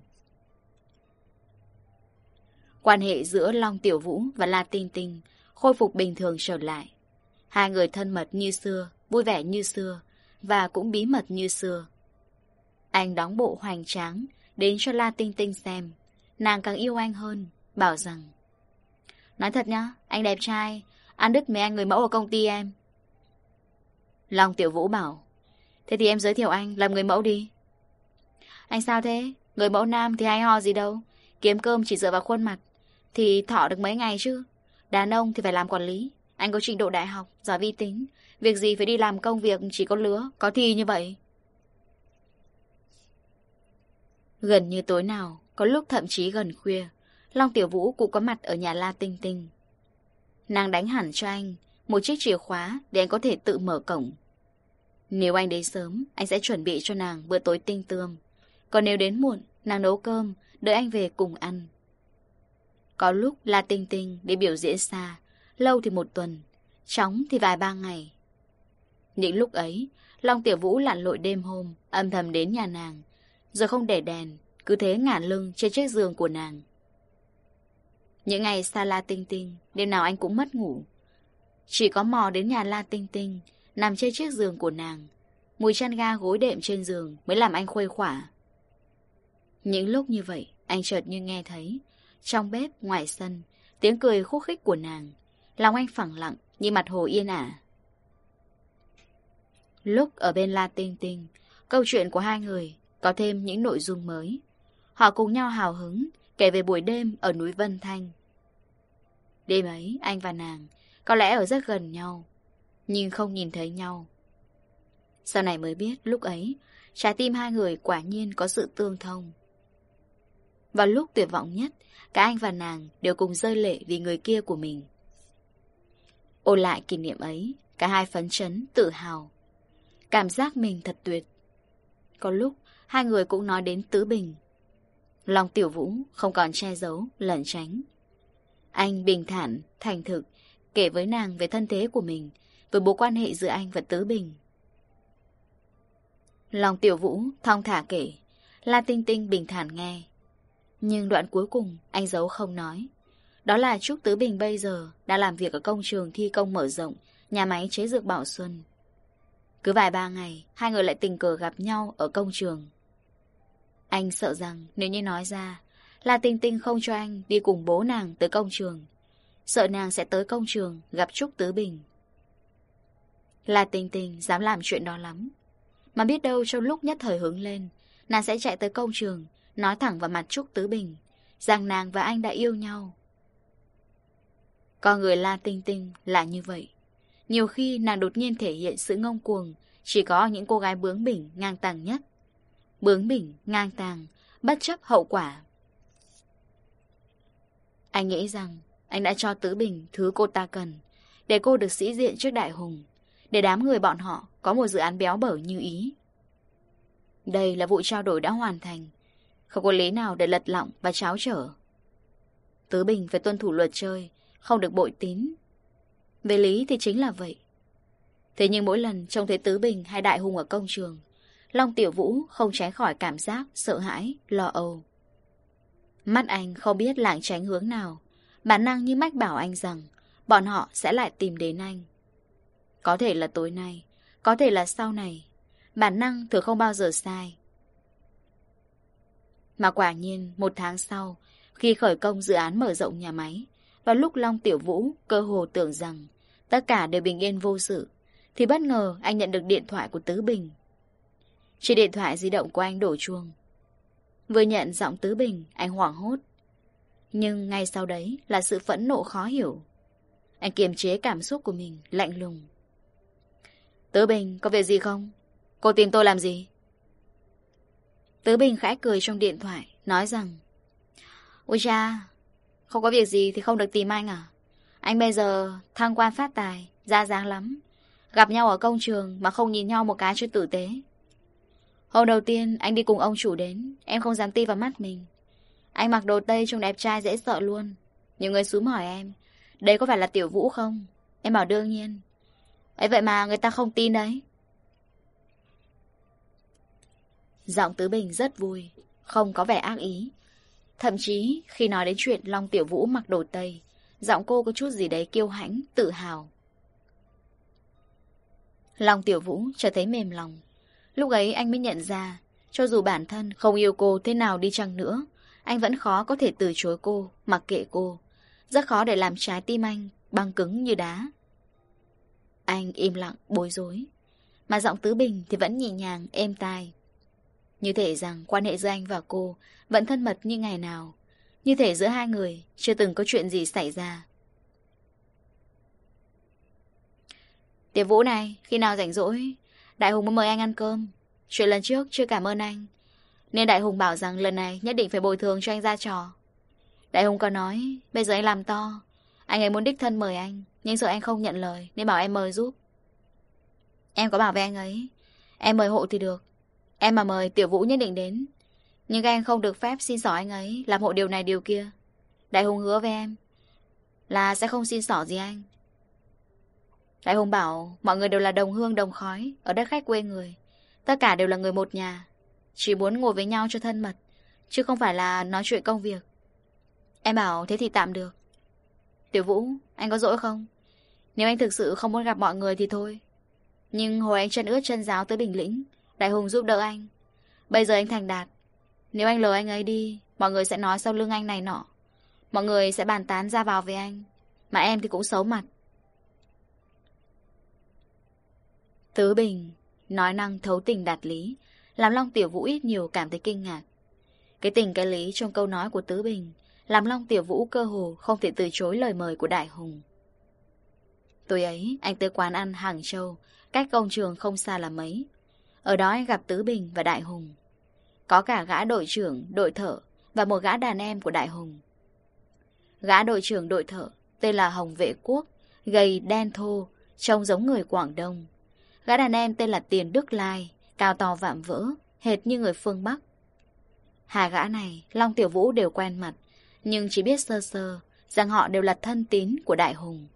Quan hệ giữa Long Tiểu Vũ và La Tinh Tinh khôi phục bình thường trở lại. Hai người thân mật như xưa, vui vẻ như xưa, và cũng bí mật như xưa. Anh đóng bộ hoành tráng đến cho La Tinh Tinh xem. Nàng càng yêu anh hơn, bảo rằng: nói thật nhá, anh đẹp trai, ăn đứt mấy anh người mẫu ở công ty em. Long Tiểu Vũ bảo: thế thì em giới thiệu anh làm người mẫu đi. Anh sao thế? Người mẫu nam thì hay ho gì đâu. Kiếm cơm chỉ dựa vào khuôn mặt thì thọ được mấy ngày chứ. Đàn ông thì phải làm quản lý. Anh có trình độ đại học, giỏi vi tính, việc gì phải đi làm công việc chỉ có lứa, có thi như vậy. Gần như tối nào, có lúc thậm chí gần khuya, Long Tiểu Vũ cũng có mặt ở nhà La Tinh Tinh. Nàng đánh hẳn cho anh một chiếc chìa khóa để anh có thể tự mở cổng. Nếu anh đến sớm, anh sẽ chuẩn bị cho nàng bữa tối tinh tươm. Còn nếu đến muộn, nàng nấu cơm, đợi anh về cùng ăn. Có lúc La Tinh Tinh đi biểu diễn xa, lâu thì một tuần, chóng thì vài ba ngày. Những lúc ấy, Long Tiểu Vũ lặn lội đêm hôm, âm thầm đến nhà nàng, rồi không để đèn, cứ thế ngả lưng trên chiếc giường của nàng. Những ngày xa La Tinh Tinh, đêm nào anh cũng mất ngủ. Chỉ có mò đến nhà La Tinh Tinh, nằm trên chiếc giường của nàng, mùi chăn ga gối đệm trên giường mới làm anh khuây khỏa. Những lúc như vậy, anh chợt như nghe thấy, trong bếp ngoài sân, tiếng cười khúc khích của nàng. Lòng anh phẳng lặng như mặt hồ yên ả. Lúc ở bên La Tinh Tinh, câu chuyện của hai người có thêm những nội dung mới. Họ cùng nhau hào hứng kể về buổi đêm ở núi Vân Thanh. Đêm ấy, anh và nàng có lẽ ở rất gần nhau, nhưng không nhìn thấy nhau. Sau này mới biết lúc ấy, trái tim hai người quả nhiên có sự tương thông. Vào lúc tuyệt vọng nhất, cả anh và nàng đều cùng rơi lệ vì người kia của mình. Ôn lại kỷ niệm ấy, cả hai phấn chấn, tự hào. Cảm giác mình thật tuyệt. Có lúc, hai người cũng nói đến Tứ Bình. Long Tiểu Vũ không còn che giấu, lẩn tránh. Anh bình thản, thành thực, kể với nàng về thân thế của mình, về mối quan hệ giữa anh và Tứ Bình. Long Tiểu Vũ thong thả kể, La Tinh Tinh bình thản nghe. Nhưng đoạn cuối cùng anh giấu không nói. Đó là Trúc Tứ Bình bây giờ đang làm việc ở công trường thi công mở rộng nhà máy chế dược Bảo Xuân. Cứ vài ba ngày, hai người lại tình cờ gặp nhau ở công trường. Anh sợ rằng nếu như nói ra, La Tinh Tinh không cho anh đi cùng bố nàng tới công trường. Sợ nàng sẽ tới công trường gặp Trúc Tứ Bình. là Tình Tình dám làm chuyện đó lắm. Mà biết đâu trong lúc nhất thời hứng lên, nàng sẽ chạy tới công trường, nói thẳng vào mặt Trúc Tứ Bình rằng nàng và anh đã yêu nhau. Con người La Tinh Tinh là như vậy. Nhiều khi nàng đột nhiên thể hiện sự ngông cuồng chỉ có những cô gái bướng bỉnh ngang tàng nhất. Bướng bỉnh, ngang tàng, bất chấp hậu quả. Anh nghĩ rằng anh đã cho Tứ Bình thứ cô ta cần, để cô được sĩ diện trước Đại Hùng, để đám người bọn họ có một dự án béo bở như ý. Đây là vụ trao đổi đã hoàn thành, không có lý nào để lật lọng và tráo trở. Tứ Bình phải tuân thủ luật chơi, không được bội tín. Về lý thì chính là vậy. Thế nhưng mỗi lần trông thấy Tứ Bình hay Đại Hùng ở công trường, Long Tiểu Vũ không tránh khỏi cảm giác sợ hãi, lo âu. Mắt anh không biết lảng tránh hướng nào, bản năng như mách bảo anh rằng bọn họ sẽ lại tìm đến anh. Có thể là tối nay, có thể là sau này. Bản năng thường không bao giờ sai. Mà quả nhiên một tháng sau, khi khởi công dự án mở rộng nhà máy, vào lúc Long Tiểu Vũ cơ hồ tưởng rằng tất cả đều bình yên vô sự, thì bất ngờ anh nhận được điện thoại của Tứ Bình. Trên điện thoại di động của anh đổ chuông. Vừa nhận giọng Tứ Bình, anh hoảng hốt. Nhưng ngay sau đấy là sự phẫn nộ khó hiểu. Anh kiềm chế cảm xúc của mình, lạnh lùng. Tứ Bình, có việc gì không? Cô tìm tôi làm gì? Tứ Bình khẽ cười trong điện thoại, nói rằng ôi cha, không có việc gì thì không được tìm anh à? Anh bây giờ thăng quan phát tài, ra dáng lắm. Gặp nhau ở công trường mà không nhìn nhau một cái cho tử tế. Hôm đầu tiên anh đi cùng ông chủ đến, em không dám tin vào mắt mình. Anh mặc đồ Tây trông đẹp trai dễ sợ luôn. Nhiều người xúm hỏi em, đấy có phải là Tiểu Vũ không? Em bảo đương nhiên. Ấy vậy mà người ta không tin đấy. Giọng Tứ Bình rất vui, không có vẻ ác ý. Thậm chí khi nói đến chuyện Long Tiểu Vũ mặc đồ Tây, giọng cô có chút gì đấy kiêu hãnh, tự hào. Long Tiểu Vũ trở thấy mềm lòng. Lúc ấy anh mới nhận ra, cho dù bản thân không yêu cô thế nào đi chăng nữa, anh vẫn khó có thể từ chối cô, mặc kệ cô. Rất khó để làm trái tim anh băng cứng như đá. Anh im lặng, bối rối. Mà giọng Tứ Bình thì vẫn nhẹ nhàng, êm tai. Như thể rằng quan hệ giữa anh và cô vẫn thân mật như ngày nào. Như thể giữa hai người chưa từng có chuyện gì xảy ra. Tiểu Vũ này, khi nào rảnh rỗi, Đại Hùng mới mời anh ăn cơm. Chuyện lần trước chưa cảm ơn anh, nên Đại Hùng bảo rằng lần này nhất định phải bồi thường cho anh ra trò. Đại Hùng còn nói, bây giờ anh làm to, anh ấy muốn đích thân mời anh, nhưng sợ anh không nhận lời nên bảo em mời giúp. Em có bảo với anh ấy, em mời hộ thì được, em mà mời Tiểu Vũ nhất định đến. Nhưng các anh không được phép xin xỏ anh ấy làm hộ điều này điều kia. Đại Hùng hứa với em là sẽ không xin xỏ gì anh. Đại Hùng bảo mọi người đều là đồng hương đồng khói ở đất khách quê người, tất cả đều là người một nhà, chỉ muốn ngồi với nhau cho thân mật, chứ không phải là nói chuyện công việc. Em bảo thế thì tạm được. Tiểu Vũ, anh có dỗi không? Nếu anh thực sự không muốn gặp mọi người thì thôi. Nhưng hồi anh chân ướt chân ráo tới Bình Lĩnh, Đại Hùng giúp đỡ anh. Bây giờ anh thành đạt, nếu anh lừa anh ấy đi, mọi người sẽ nói sau lưng anh này nọ. Mọi người sẽ bàn tán ra vào với anh, mà em thì cũng xấu mặt. Tứ Bình nói năng thấu tình đạt lý, làm Long Tiểu Vũ ít nhiều cảm thấy kinh ngạc. Cái tình cái lý trong câu nói của Tứ Bình làm Long Tiểu Vũ cơ hồ không thể từ chối lời mời của Đại Hùng. Tối ấy anh tới quán ăn Hàng Châu, cách công trường không xa là mấy. Ở đó anh gặp Tứ Bình và Đại Hùng. Có cả gã đội trưởng, đội thợ và một gã đàn em của Đại Hùng. Gã đội trưởng đội thợ tên là Hồng Vệ Quốc, gầy đen thô, trông giống người Quảng Đông. Gã đàn em tên là Tiền Đức Lai, cao to vạm vỡ, hệt như người phương Bắc. Hai gã này Long Tiểu Vũ đều quen mặt, nhưng chỉ biết sơ sơ rằng họ đều là thân tín của Đại Hùng.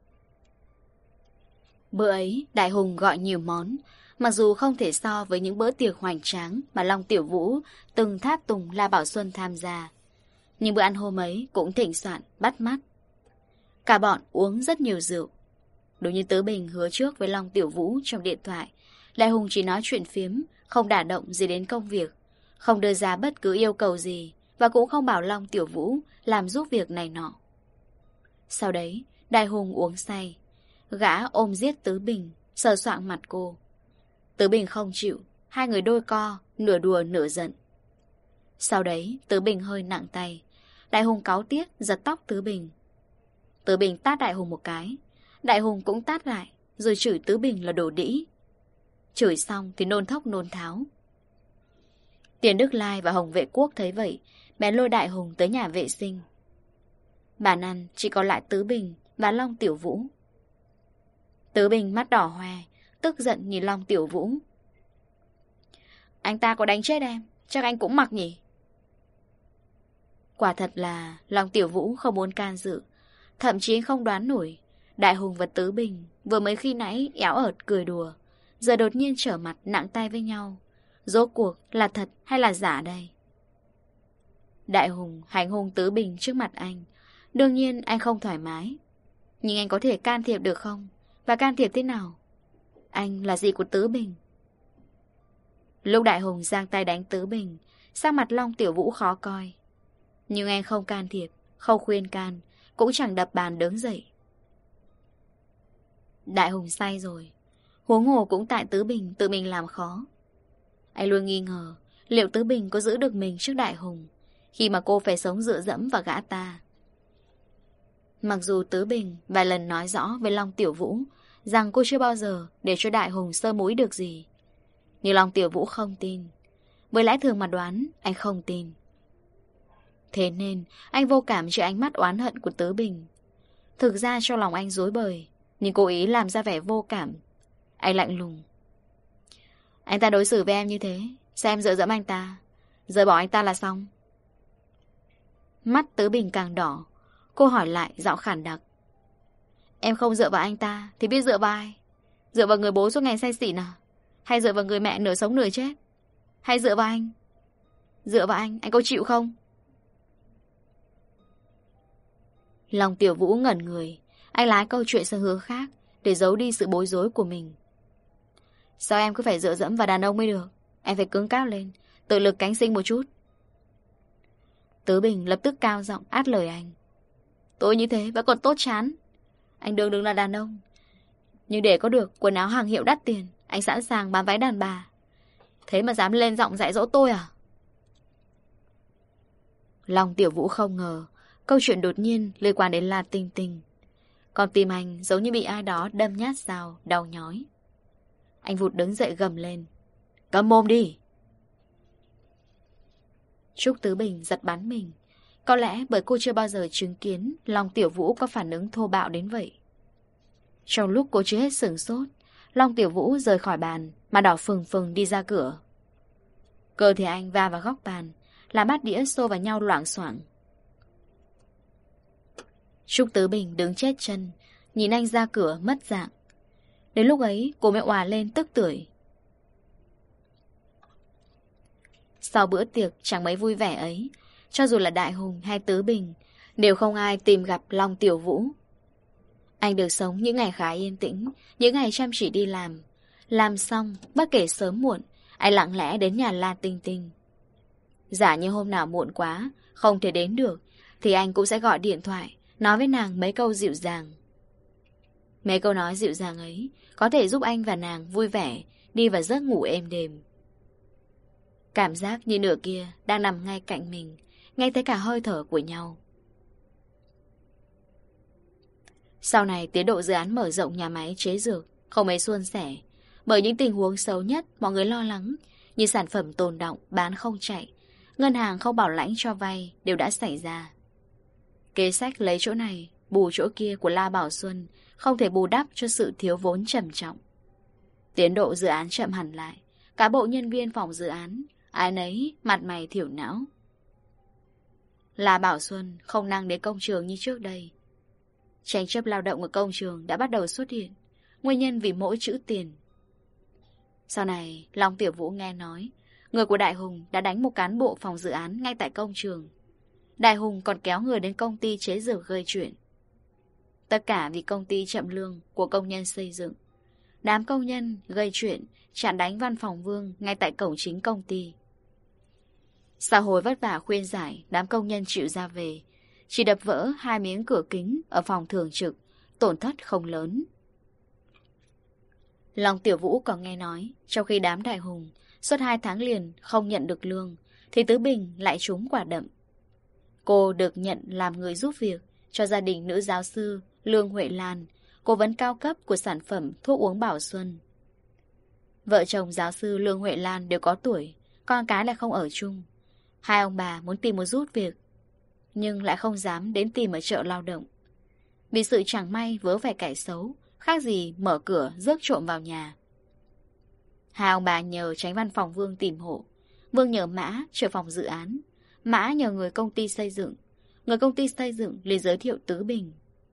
Bữa ấy Đại Hùng gọi nhiều món, mặc dù không thể so với những bữa tiệc hoành tráng mà Long Tiểu Vũ từng tháp tùng La Bảo Xuân tham gia. Nhưng bữa ăn hôm ấy cũng thịnh soạn, bắt mắt. Cả bọn uống rất nhiều rượu. Đúng như Tứ Bình hứa trước với Long Tiểu Vũ trong điện thoại, Đại Hùng chỉ nói chuyện phiếm, không đả động gì đến công việc, không đưa ra bất cứ yêu cầu gì, và cũng không bảo Long Tiểu Vũ làm giúp việc này nọ. Sau đấy, Đại Hùng uống say. Gã ôm giết Tứ Bình, sờ soạng mặt cô. Tứ Bình không chịu, hai người đôi co, nửa đùa nửa giận. Sau đấy Tứ Bình hơi nặng tay. Đại Hùng cáu tiết giật tóc Tứ Bình. Tứ Bình tát Đại Hùng một cái. Đại Hùng cũng tát lại, rồi chửi Tứ Bình là đồ đĩ. Chửi xong thì nôn thốc nôn tháo. Tiền Đức Lai và Hồng Vệ Quốc thấy vậy, bèn lôi Đại Hùng tới nhà vệ sinh. Bàn ăn chỉ còn lại Tứ Bình và Long Tiểu Vũ. Tứ Bình mắt đỏ hoe, tức giận nhìn Long Tiểu Vũ. Anh ta có đánh chết em, chắc anh cũng mặc nhỉ? Quả thật là Long Tiểu Vũ không muốn can dự, thậm chí không đoán nổi Đại Hùng và Tứ Bình vừa mới khi nãy éo ợt cười đùa, giờ đột nhiên trở mặt nặng tay với nhau. Rốt cuộc là thật hay là giả đây? Đại Hùng hành hung Tứ Bình trước mặt anh. Đương nhiên anh không thoải mái. Nhưng anh có thể can thiệp được không? Và can thiệp thế nào? Anh là gì của Tứ Bình? Lúc Đại Hùng giang tay đánh Tứ Bình, sắc mặt Long Tiểu Vũ khó coi. Nhưng anh không can thiệp, không khuyên can, cũng chẳng đập bàn đứng dậy. Đại Hùng say rồi, huống hồ cũng tại Tứ Bình tự mình làm khó. Anh luôn nghi ngờ liệu Tứ Bình có giữ được mình trước Đại Hùng khi mà cô phải sống dựa dẫm vào gã ta. Mặc dù Tứ Bình vài lần nói rõ với Long Tiểu Vũ rằng cô chưa bao giờ để cho Đại Hùng sơ múi được gì, nhưng Long Tiểu Vũ không tin. Với lẽ thường mà đoán, anh không tin. Thế nên anh vô cảm trước ánh mắt oán hận của Tứ Bình. Thực ra trong lòng anh rối bời, nhưng cố ý làm ra vẻ vô cảm. Anh lạnh lùng. Anh ta đối xử với em như thế, sao em dựa dẫm anh ta? Rời bỏ anh ta là xong. Mắt Tứ Bình càng đỏ. Cô hỏi lại giọng khản đặc. Em không dựa vào anh ta thì biết dựa vào ai? Dựa vào người bố suốt ngày say xỉn à? Hay dựa vào người mẹ nửa sống nửa chết? Hay dựa vào anh? Dựa vào anh, anh có chịu không? Long Tiểu Vũ ngẩn người. Anh lái câu chuyện sang hướng khác để giấu đi sự bối rối của mình. Sao em cứ phải dựa dẫm vào đàn ông mới được? Em phải cứng cáp lên, tự lực cánh sinh một chút. Tứ Bình lập tức cao giọng át lời anh. Tôi như thế vẫn còn tốt chán. Anh đừng đừng là đàn ông, nhưng để có được quần áo hàng hiệu đắt tiền, anh sẵn sàng bán váy đàn bà. Thế mà dám lên giọng dạy dỗ tôi à? Long Tiểu Vũ không ngờ câu chuyện đột nhiên liên quan đến La Tinh Tinh. Còn tim anh giống như bị ai đó đâm nhát dao, đau nhói. Anh vụt đứng dậy gầm lên. Câm mồm đi! Trúc Tứ Bình giật bắn mình. Có lẽ bởi cô chưa bao giờ chứng kiến Long Tiểu Vũ có phản ứng thô bạo đến vậy. Trong lúc cô chưa hết sửng sốt, Long Tiểu Vũ rời khỏi bàn, mà đỏ phừng phừng đi ra cửa. Cơ thể anh va vào góc bàn, làm bát đĩa xô vào nhau loảng xoảng. Trúc Tứ Bình đứng chết chân, nhìn anh ra cửa mất dạng. Đến lúc ấy cô mới òa lên tức tưởi. Sau bữa tiệc chẳng mấy vui vẻ ấy, cho dù là Đại Hùng hay Tứ Bình, đều không ai tìm gặp Long Tiểu Vũ. Anh được sống những ngày khá yên tĩnh, những ngày chăm chỉ đi làm. Làm xong, bất kể sớm muộn, anh lặng lẽ đến nhà La Tinh Tinh. Giả như hôm nào muộn quá, không thể đến được, thì anh cũng sẽ gọi điện thoại, nói với nàng mấy câu dịu dàng. Mấy câu nói dịu dàng ấy có thể giúp anh và nàng vui vẻ, đi vào giấc ngủ êm đềm. Cảm giác như nửa kia đang nằm ngay cạnh mình, nghe thấy cả hơi thở của nhau. Sau này tiến độ dự án mở rộng nhà máy chế dược không mấy suôn sẻ, bởi những tình huống xấu nhất mọi người lo lắng, như sản phẩm tồn đọng bán không chạy, ngân hàng không bảo lãnh cho vay đều đã xảy ra. Kế sách lấy chỗ này bù chỗ kia của La Bảo Xuân không thể bù đắp cho sự thiếu vốn trầm trọng. Tiến độ dự án chậm hẳn lại, cả bộ nhân viên phòng dự án ai nấy mặt mày thiểu não. La Bảo Xuân không năng đến công trường như trước đây. Tranh chấp lao động ở công trường đã bắt đầu xuất hiện, nguyên nhân vì mỗi chữ tiền. Sau này Long Tiểu Vũ nghe nói người của Đại Hùng đã đánh một cán bộ phòng dự án ngay tại công trường. Đại Hùng còn kéo người đến công ty chế dược gây chuyện. Tất cả vì công ty chậm lương của công nhân xây dựng. Đám công nhân gây chuyện chặn đánh văn phòng Vương ngay tại cổng chính công ty. Xã hội vất vả khuyên giải, đám công nhân chịu ra về, chỉ đập vỡ hai miếng cửa kính ở phòng thường trực, tổn thất không lớn. Long Tiểu Vũ còn nghe nói, trong khi đám đại hùng suốt hai tháng liền không nhận được lương, thì Tứ Bình lại trúng quả đậm. Cô được nhận làm người giúp việc cho gia đình nữ giáo sư Lương Huệ Lan, cố vấn cao cấp của sản phẩm thuốc uống Bảo Xuân. Vợ chồng giáo sư Lương Huệ Lan đều có tuổi, con cái lại không ở chung. Hai ông bà muốn tìm một giúp việc, nhưng lại không dám đến tìm ở chợ lao động. Vì sự chẳng may vớ phải kẻ xấu, khác gì mở cửa rước trộm vào nhà. Hai ông bà nhờ tránh văn phòng Vương tìm hộ. Vương nhờ Mã trưởng phòng dự án, Mã nhờ người công ty xây dựng, người công ty xây dựng liền giới thiệu Tứ Bình.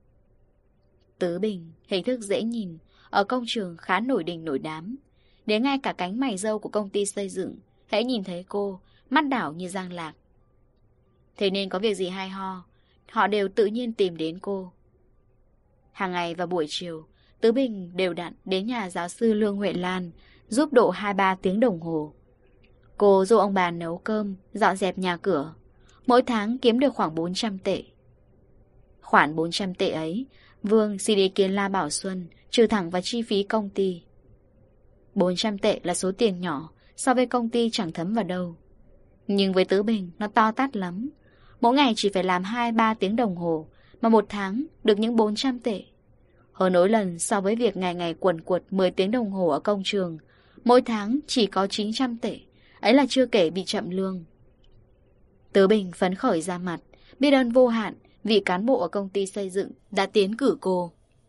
Tứ Bình hình thức dễ nhìn, ở công trường khá nổi đình nổi đám. Đến ngay cả cánh mày râu của công ty xây dựng, hễ nhìn thấy cô, mắt đảo như giang lạc. Thế nên có việc gì hay ho, họ đều tự nhiên tìm đến cô. Hàng ngày vào buổi chiều, Tứ Bình đều đặn đến nhà giáo sư Lương Huệ Lan giúp độ hai ba tiếng đồng hồ. Cô giúp ông bà nấu cơm, dọn dẹp nhà cửa. Mỗi tháng kiếm được khoảng bốn trăm tệ. Khoản bốn trăm tệ ấy, Vương xin ý kiến La Bảo Xuân trừ thẳng vào chi phí công ty. bốn trăm tệ là số tiền nhỏ, so với công ty chẳng thấm vào đâu. Nhưng với Tứ Bình nó to tát lắm. Mỗi ngày chỉ phải làm hai ba tiếng đồng hồ, mà một tháng được những bốn trăm tệ. Hơn nối lần so với việc ngày ngày quần quật mười tiếng đồng hồ ở công trường, mỗi tháng chỉ có chín trăm tệ. Ấy là chưa kể bị chậm lương. Tứ Bình phấn khởi ra mặt, biết ơn vô hạn vị cán bộ ở công ty xây dựng đã tiến cử cô.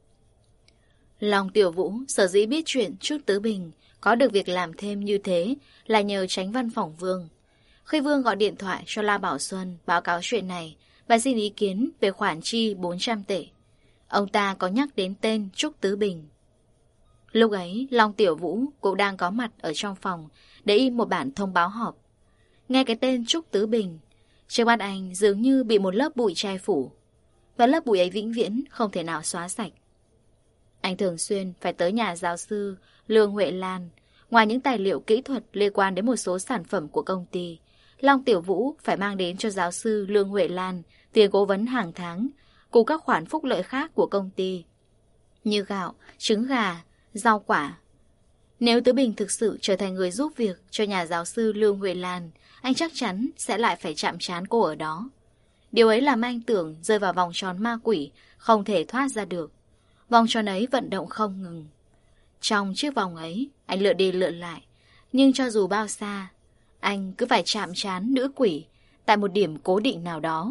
Long Tiểu Vũ sở dĩ biết chuyện trước Tứ Bình có được việc làm thêm như thế là nhờ tránh văn phòng Vương. Khi Vương gọi điện thoại cho La Bảo Xuân báo cáo chuyện này và xin ý kiến về khoản chi bốn trăm tệ, ông ta có nhắc đến tên Trúc Tứ Bình. Lúc ấy, Long Tiểu Vũ cũng đang có mặt ở trong phòng để in một bản thông báo họp. Nghe cái tên Trúc Tứ Bình, trước mắt anh dường như bị một lớp bụi che phủ, và lớp bụi ấy vĩnh viễn không thể nào xóa sạch. Anh thường xuyên phải tới nhà giáo sư Lương Huệ Lan. Ngoài những tài liệu kỹ thuật liên quan đến một số sản phẩm của công ty, Long Tiểu Vũ phải mang đến cho giáo sư Lương Huệ Lan tiền cố vấn hàng tháng cùng các khoản phúc lợi khác của công ty, như gạo, trứng gà, rau quả. Nếu Tứ Bình thực sự trở thành người giúp việc cho nhà giáo sư Lương Huệ Lan, anh chắc chắn sẽ lại phải chạm trán cô ở đó. Điều ấy làm anh tưởng rơi vào vòng tròn ma quỷ, không thể thoát ra được. Vòng tròn ấy vận động không ngừng. Trong chiếc vòng ấy, anh lượn đi lượn lại. Nhưng cho dù bao xa, anh cứ phải chạm trán nữ quỷ tại một điểm cố định nào đó.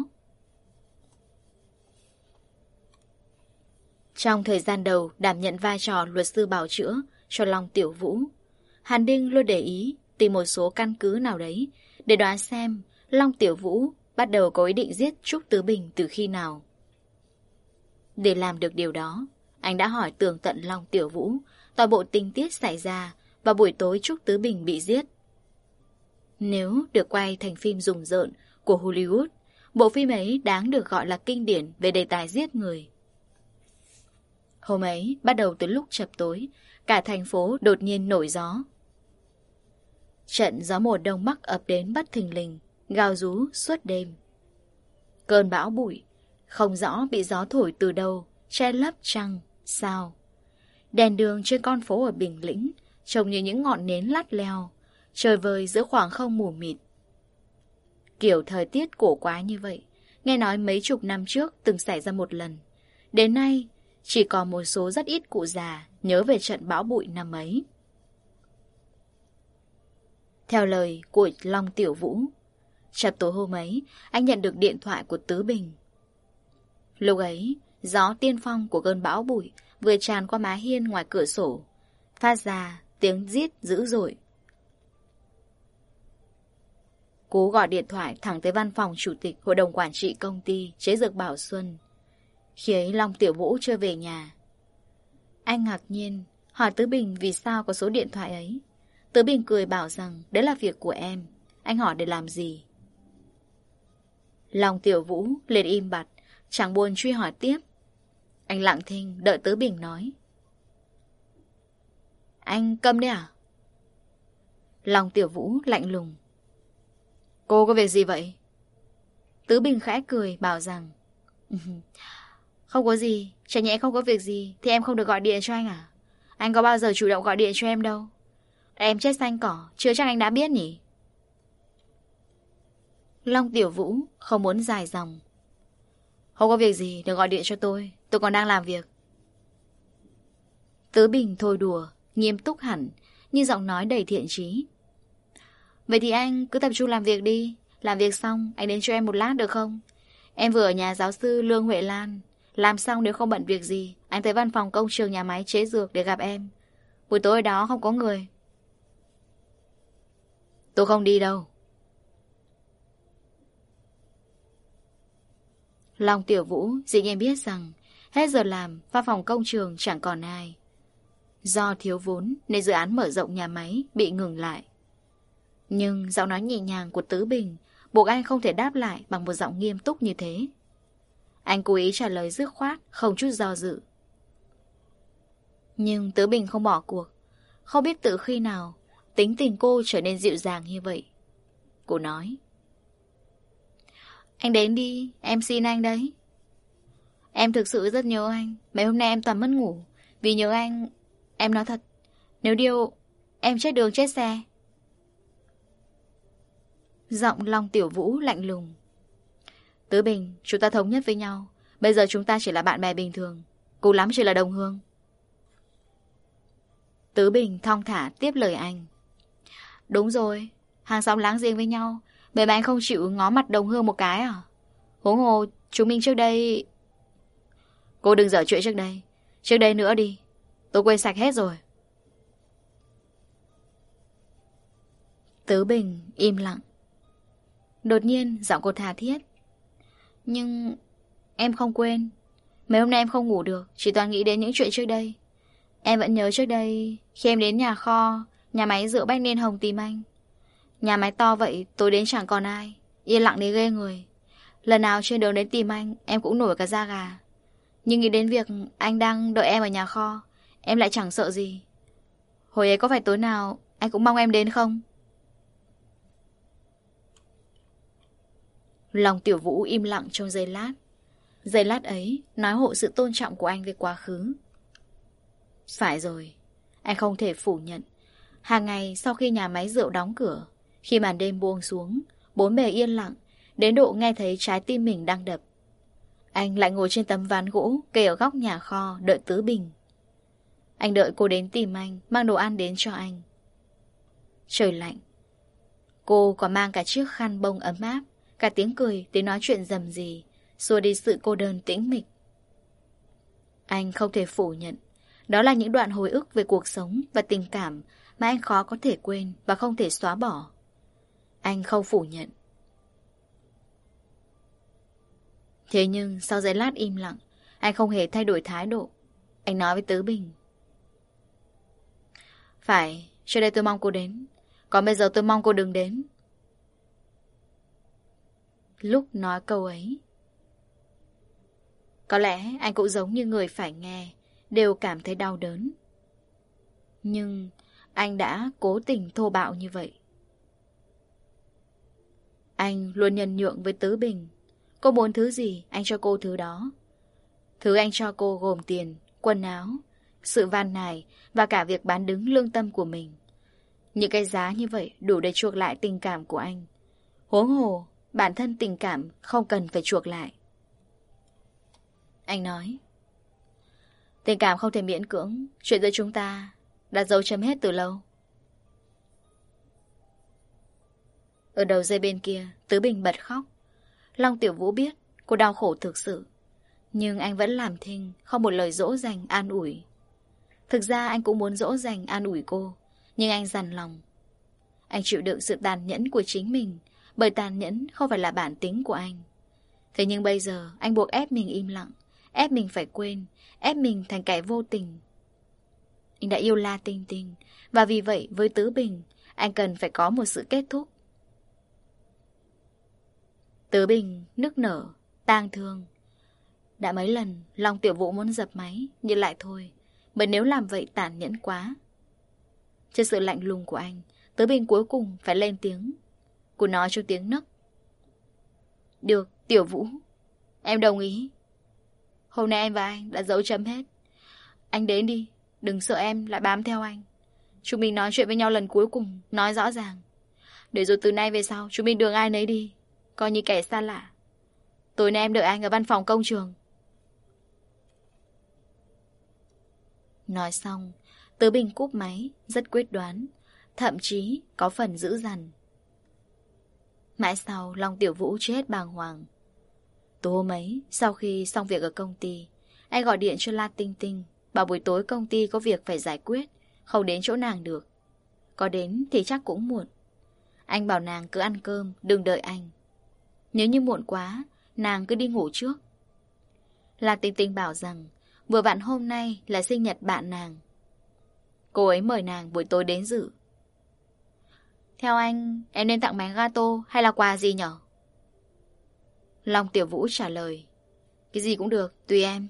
Trong thời gian đầu đảm nhận vai trò luật sư bào chữa cho Long Tiểu Vũ, Hàn Đinh luôn để ý tìm một số căn cứ nào đấy để đoán xem Long Tiểu Vũ bắt đầu có ý định giết Trúc Tứ Bình từ khi nào. Để làm được điều đó, anh đã hỏi tường tận Long Tiểu Vũ toàn bộ tình tiết xảy ra vào buổi tối Trúc Tứ Bình bị giết. Nếu được quay thành phim rùng rợn của Hollywood, bộ phim ấy đáng được gọi là kinh điển về đề tài giết người. Hôm ấy, bắt đầu từ lúc chập tối, cả thành phố đột nhiên nổi gió. Trận gió mùa đông bắc ập đến bất thình lình, gào rú suốt đêm. Cơn bão bụi, không rõ bị gió thổi từ đâu, che lấp trăng, sao. Đèn đường trên con phố ở Bình Lĩnh trông như những ngọn nến lắt leo, trời vời giữa khoảng không mù mịt. Kiểu thời tiết cổ quá như vậy, nghe nói mấy chục năm trước từng xảy ra một lần. Đến nay, chỉ còn một số rất ít cụ già nhớ về trận bão bụi năm ấy. Theo lời của Long Tiểu Vũ, chập tối hôm ấy, anh nhận được điện thoại của Tứ Bình. Lúc ấy, gió tiên phong của cơn bão bụi vừa tràn qua mái hiên ngoài cửa sổ, phát ra tiếng rít dữ dội. Cú gọi điện thoại thẳng tới văn phòng chủ tịch hội đồng quản trị công ty chế dược Bảo Xuân. Khi ấy Long Tiểu Vũ chưa về nhà. Anh ngạc nhiên hỏi Tứ Bình vì sao có số điện thoại ấy. Tứ Bình cười bảo rằng đấy là việc của em. Anh hỏi để làm gì? Long Tiểu Vũ liền im bặt, chẳng buồn truy hỏi tiếp. Anh lặng thinh đợi Tứ Bình nói. Anh câm đấy à? Long Tiểu Vũ lạnh lùng. Cô có việc gì vậy? Tứ Bình khẽ cười bảo rằng không có gì, chả nhẽ không có việc gì thì em không được gọi điện cho anh à? Anh có bao giờ chủ động gọi điện cho em đâu. Em chết xanh cỏ, chưa chắc anh đã biết nhỉ. Long Tiểu Vũ không muốn dài dòng. Không có việc gì, đừng gọi điện cho tôi. Tôi còn đang làm việc. Tứ Bình thôi đùa, nghiêm túc hẳn, như giọng nói đầy thiện chí. Vậy thì anh cứ tập trung làm việc đi. Làm việc xong, anh đến cho em một lát được không? Em vừa ở nhà giáo sư Lương Huệ Lan. Làm xong nếu không bận việc gì, anh tới văn phòng công trường nhà máy chế dược để gặp em. Buổi tối ở đó không có người. Tôi không đi đâu. Long Tiểu Vũ dĩ nhiên biết rằng hết giờ làm, văn phòng công trường chẳng còn ai. Do thiếu vốn nên dự án mở rộng nhà máy bị ngừng lại. Nhưng giọng nói nhẹ nhàng của Tứ Bình buộc anh không thể đáp lại bằng một giọng nghiêm túc như thế. Anh cố ý trả lời dứt khoát, không chút do dự. Nhưng Tứ Bình không bỏ cuộc. Không biết từ khi nào tính tình cô trở nên dịu dàng như vậy. Cô nói: Anh đến đi, em xin anh đấy. Em thực sự rất nhớ anh. Mấy hôm nay em toàn mất ngủ. Vì nhớ anh, em nói thật, nếu điều, em chết đường chết xe. Giọng Long Tiểu Vũ lạnh lùng. Tứ Bình, chúng ta thống nhất với nhau. Bây giờ chúng ta chỉ là bạn bè bình thường, cùng lắm chỉ là đồng hương. Tứ Bình thong thả tiếp lời anh. Đúng rồi, hàng xóm láng giềng với nhau. Vậy mà anh không chịu ngó mặt đồng hương một cái à? Huống hồ chúng mình trước đây... Cô đừng giở chuyện trước đây. Trước đây nữa đi. Tôi quên sạch hết rồi. Tứ Bình im lặng. Đột nhiên giọng cô tha thiết. Nhưng em không quên. Mấy hôm nay em không ngủ được, chỉ toàn nghĩ đến những chuyện trước đây. Em vẫn nhớ trước đây khi em đến nhà kho, nhà máy rượu Bách Niên Hồng tìm anh. Nhà máy to vậy, tối đến chẳng còn ai, yên lặng đến ghê người. Lần nào trên đường đến tìm anh, em cũng nổi cả da gà. Nhưng nghĩ đến việc anh đang đợi em ở nhà kho, em lại chẳng sợ gì. Hồi ấy có phải tối nào anh cũng mong em đến không? Lòng Tiểu Vũ im lặng trong giây lát. Giây lát ấy nói hộ sự tôn trọng của anh về quá khứ. Phải rồi, anh không thể phủ nhận. Hàng ngày sau khi nhà máy rượu đóng cửa, khi màn đêm buông xuống, bốn bề yên lặng, đến độ nghe thấy trái tim mình đang đập, anh lại ngồi trên tấm ván gỗ kê ở góc nhà kho đợi Tứ Bình. Anh đợi cô đến tìm anh, mang đồ ăn đến cho anh. Trời lạnh. Cô còn mang cả chiếc khăn bông ấm áp, cả tiếng cười, tiếng nói chuyện rầm rì, xua đi sự cô đơn tĩnh mịch. Anh không thể phủ nhận, đó là những đoạn hồi ức về cuộc sống và tình cảm mà anh khó có thể quên và không thể xóa bỏ. Anh không phủ nhận. Thế nhưng sau giây lát im lặng, anh không hề thay đổi thái độ. Anh nói với Tứ Bình: Phải, trước đây tôi mong cô đến, còn bây giờ tôi mong cô đừng đến. Lúc nói câu ấy, có lẽ anh cũng giống như người phải nghe, đều cảm thấy đau đớn. Nhưng anh đã cố tình thô bạo như vậy. Anh luôn nhân nhượng với Tứ Bình. Cô muốn thứ gì, anh cho cô thứ đó. Thứ anh cho cô gồm tiền, quần áo, sự van nài và cả việc bán đứng lương tâm của mình. Những cái giá như vậy đủ để chuộc lại tình cảm của anh. Huống hồ, bản thân tình cảm không cần phải chuộc lại. Anh nói: Tình cảm không thể miễn cưỡng. Chuyện giữa chúng ta đã dấu chấm hết từ lâu. Ở đầu dây bên kia, Tứ Bình bật khóc. Long Tiểu Vũ biết cô đau khổ thực sự, nhưng anh vẫn làm thinh, không một lời dỗ dành an ủi. Thực ra anh cũng muốn dỗ dành an ủi cô, nhưng anh dằn lòng. Anh chịu đựng sự tàn nhẫn của chính mình, bởi tàn nhẫn không phải là bản tính của anh. Thế nhưng bây giờ anh buộc ép mình im lặng, ép mình phải quên, ép mình thành kẻ vô tình. Anh đã yêu La Tinh Tinh, và vì vậy với Tứ Bình, anh cần phải có một sự kết thúc. Tứ Bình nức nở, tang thương. Đã mấy lần Long Tiểu Vũ muốn dập máy, nhưng lại thôi, bởi nếu làm vậy tàn nhẫn quá. Trước sự lạnh lùng của anh, Tứ Bình cuối cùng phải lên tiếng. Cô nói trong tiếng nấc: Được, Tiểu Vũ, em đồng ý. Hôm nay em và anh đã dấu chấm hết. Anh đến đi, đừng sợ em lại bám theo anh. Chúng mình nói chuyện với nhau lần cuối cùng, nói rõ ràng. Để rồi từ nay về sau chúng mình đường ai nấy đi, coi như kẻ xa lạ. Tối nay em đợi anh ở văn phòng công trường. Nói xong, Tứ Bình cúp máy, rất quyết đoán, thậm chí có phần dữ dằn. Mãi sau, Long Tiểu Vũ chưa hết bàng hoàng. Tối hôm ấy, sau khi xong việc ở công ty, anh gọi điện cho La Tinh Tinh, bảo buổi tối công ty có việc phải giải quyết, không đến chỗ nàng được. Có đến thì chắc cũng muộn. Anh bảo nàng cứ ăn cơm, đừng đợi anh. Nếu như muộn quá, nàng cứ đi ngủ trước. La Tinh Tinh bảo rằng vừa vặn hôm nay là sinh nhật bạn nàng. Cô ấy mời nàng buổi tối đến dự. Theo anh, em nên tặng bánh gato hay là quà gì nhở? Long Tiểu Vũ trả lời, cái gì cũng được, tùy em.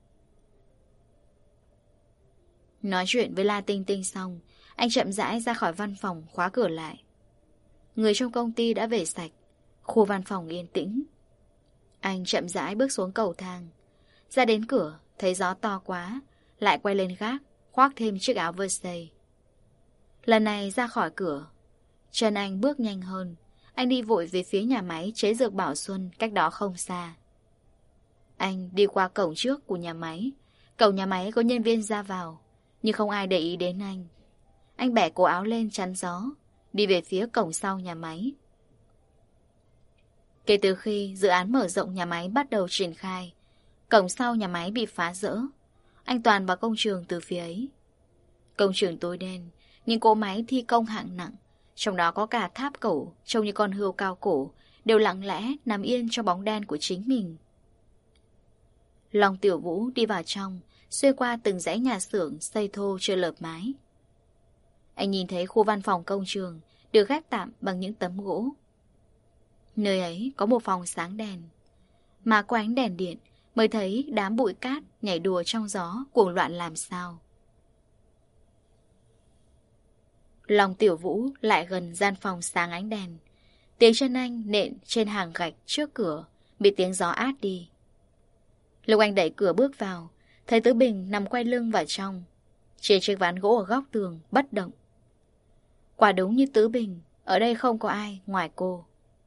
Nói chuyện với La Tinh Tinh xong, anh chậm rãi ra khỏi văn phòng, khóa cửa lại. Người trong công ty đã về sạch, khu văn phòng yên tĩnh. Anh chậm rãi bước xuống cầu thang. Ra đến cửa, thấy gió to quá, lại quay lên gác, khoác thêm chiếc áo Versace. Lần này ra khỏi cửa, chân anh bước nhanh hơn. Anh đi vội về phía nhà máy chế dược Bảo Xuân, cách đó không xa. Anh đi qua cổng trước của nhà máy. Cổng nhà máy có nhân viên ra vào, nhưng không ai để ý đến anh. Anh bẻ cổ áo lên chắn gió, đi về phía cổng sau nhà máy. Kể từ khi dự án mở rộng nhà máy bắt đầu triển khai, cổng sau nhà máy bị phá rỡ. Anh toàn vào công trường từ phía ấy. Công trường tối đen, những cỗ máy thi công hạng nặng, trong đó có cả tháp cổ trông như con hươu cao cổ, đều lặng lẽ nằm yên trong bóng đen của chính mình. Long Tiểu Vũ đi vào trong, xuyên qua từng dãy nhà xưởng xây thô chưa lợp mái. Anh nhìn thấy khu văn phòng công trường được ghép tạm bằng những tấm gỗ. Nơi ấy có một phòng sáng đèn, mà qua ánh đèn điện mới thấy đám bụi cát nhảy đùa trong gió, cuồng loạn làm sao. Long Tiểu Vũ lại gần gian phòng sáng ánh đèn. Tiếng chân anh nện trên hàng gạch trước cửa bị tiếng gió át đi. Lúc anh đẩy cửa bước vào, thấy Tứ Bình nằm quay lưng vào trong, trên chiếc ván gỗ ở góc tường bất động. Quả đúng như Tứ Bình, ở đây không có ai ngoài cô.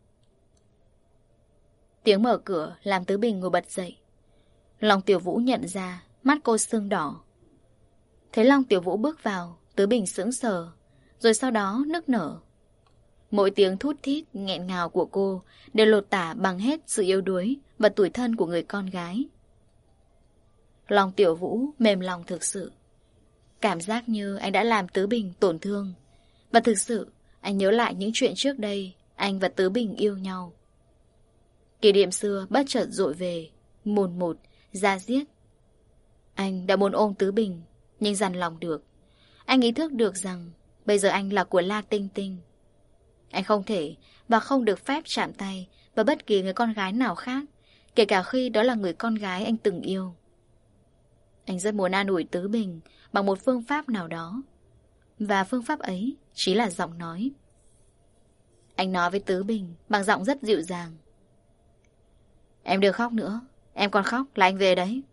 Tiếng mở cửa làm Tứ Bình ngồi bật dậy. Long Tiểu Vũ nhận ra mắt cô sưng đỏ. Thấy Long Tiểu Vũ bước vào, Tứ Bình sững sờ, rồi sau đó nức nở. Mỗi tiếng thút thít nghẹn ngào của cô đều lột tả bằng hết sự yếu đuối và tủi thân của người con gái. Long Tiểu Vũ mềm lòng thực sự. Cảm giác như anh đã làm Tứ Bình tổn thương. Và thực sự anh nhớ lại những chuyện trước đây anh và Tứ Bình yêu nhau. Kỷ niệm xưa bất chợt dội về, mồn một, da diết. Anh đã muốn ôm Tứ Bình, nhưng dằn lòng được. Anh ý thức được rằng bây giờ anh là của La Tinh Tinh. Anh không thể và không được phép chạm tay vào bất kỳ người con gái nào khác, kể cả khi đó là người con gái anh từng yêu. Anh rất muốn an ủi Tứ Bình bằng một phương pháp nào đó. Và phương pháp ấy chỉ là giọng nói. Anh nói với Tứ Bình bằng giọng rất dịu dàng. Em đừng khóc nữa, em còn khóc là anh về đấy.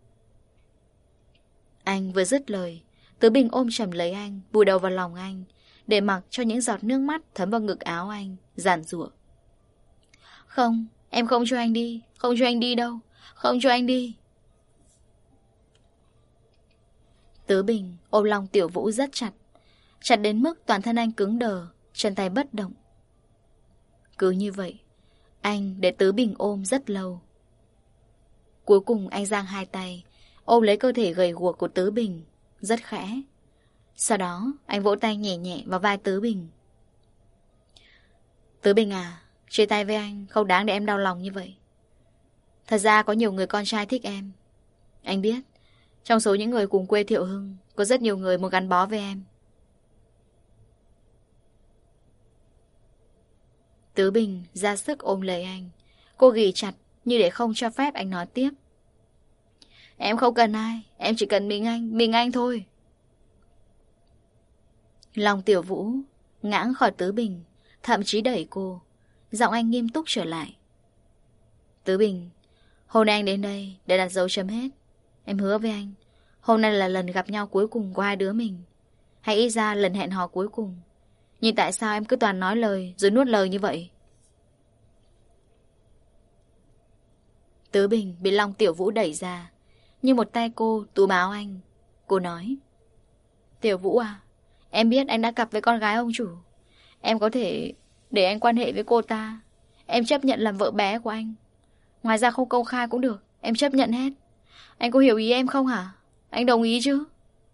Anh vừa dứt lời, Tứ Bình ôm chầm lấy anh, vùi đầu vào lòng anh, để mặc cho những giọt nước mắt thấm vào ngực áo anh, giàn giụa. Không, em không cho anh đi, không cho anh đi đâu, không cho anh đi. Tứ Bình ôm Long Tiểu Vũ rất chặt, chặt đến mức toàn thân anh cứng đờ, chân tay bất động. Cứ như vậy, anh để Tứ Bình ôm rất lâu. Cuối cùng anh giang hai tay, ôm lấy cơ thể gầy guộc của Tứ Bình, rất khẽ. Sau đó, anh vỗ tay nhẹ nhẹ vào vai Tứ Bình. Tứ Bình à, chia tay với anh không đáng để em đau lòng như vậy. Thật ra có nhiều người con trai thích em. Anh biết, trong số những người cùng quê Thiệu Hưng, có rất nhiều người muốn gắn bó với em. Tứ Bình ra sức ôm lấy anh. Cô ghì chặt như để không cho phép anh nói tiếp. Em không cần ai, em chỉ cần mình anh, mình anh thôi. Long Tiểu Vũ ngãng khỏi Tứ Bình, thậm chí đẩy cô. Giọng anh nghiêm túc trở lại. Tứ Bình, hôm nay anh đến đây để đặt dấu chấm hết. Em hứa với anh, Hôm nay là lần gặp nhau cuối cùng của hai đứa mình, hay ít ra lần hẹn hò cuối cùng. Nhưng tại sao em cứ toàn nói lời rồi nuốt lời như vậy? Tứ Bình bị Long Tiểu Vũ đẩy ra, nhưng một tay cô túm áo anh. Cô nói: Tiểu Vũ à, em biết anh đã cặp với con gái ông chủ. Em có thể để anh quan hệ với cô ta. Em chấp nhận làm vợ bé của anh. Ngoài ra không công khai cũng được. Em chấp nhận hết. Anh có hiểu ý em không hả? Anh đồng ý chứ?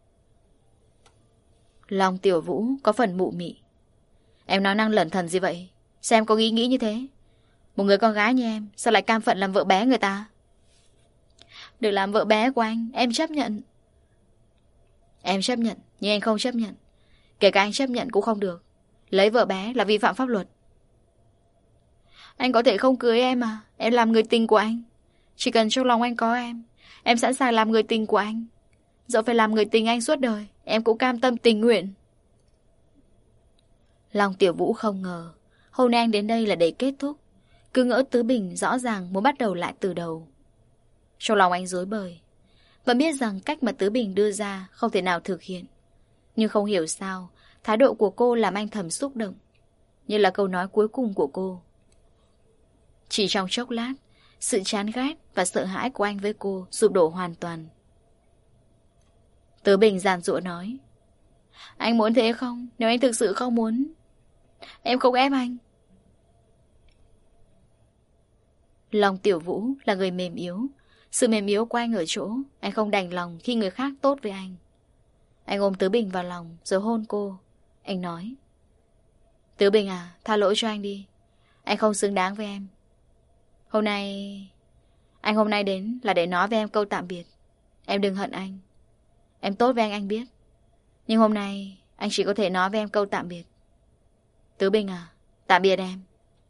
Long Tiểu Vũ có phần mụ mị. Em nói năng lẩn thẩn gì vậy? Sao em có ý nghĩ như thế? Một người con gái như em sao lại cam phận làm vợ bé người ta? Được làm vợ bé của anh, em chấp nhận. Em chấp nhận, nhưng anh không chấp nhận. Kể cả anh chấp nhận cũng không được. Lấy vợ bé là vi phạm pháp luật. Anh có thể không cưới em mà. Em làm người tình của anh. Chỉ cần trong lòng anh có em, em sẵn sàng làm người tình của anh. Dẫu phải làm người tình anh suốt đời, em cũng cam tâm tình nguyện. Long Tiểu Vũ không ngờ hôm nay anh đến đây là để kết thúc. Cứ ngỡ Tứ Bình rõ ràng muốn bắt đầu lại từ đầu. Trong lòng anh rối bời. Và biết rằng cách mà Tứ Bình đưa ra không thể nào thực hiện. Nhưng không hiểu sao thái độ của cô làm anh thầm xúc động. Như là câu nói cuối cùng của cô. Chỉ trong chốc lát, sự chán ghét và sợ hãi của anh với cô sụp đổ hoàn toàn. Tứ Bình giàn giụa nói: Anh muốn thế không? Nếu anh thực sự không muốn, em không ép anh. Long Tiểu Vũ là người mềm yếu. Sự mềm yếu của anh ở chỗ anh không đành lòng khi người khác tốt với anh. Anh ôm Tứ Bình vào lòng rồi hôn cô. Anh nói: Tứ Bình à, tha lỗi cho anh đi. Anh không xứng đáng với em. Hôm nay Anh hôm nay đến là để nói với em câu tạm biệt. Em đừng hận anh. Em tốt với anh anh biết. Nhưng hôm nay anh chỉ có thể nói với em câu tạm biệt. Tứ Bình à, tạm biệt em.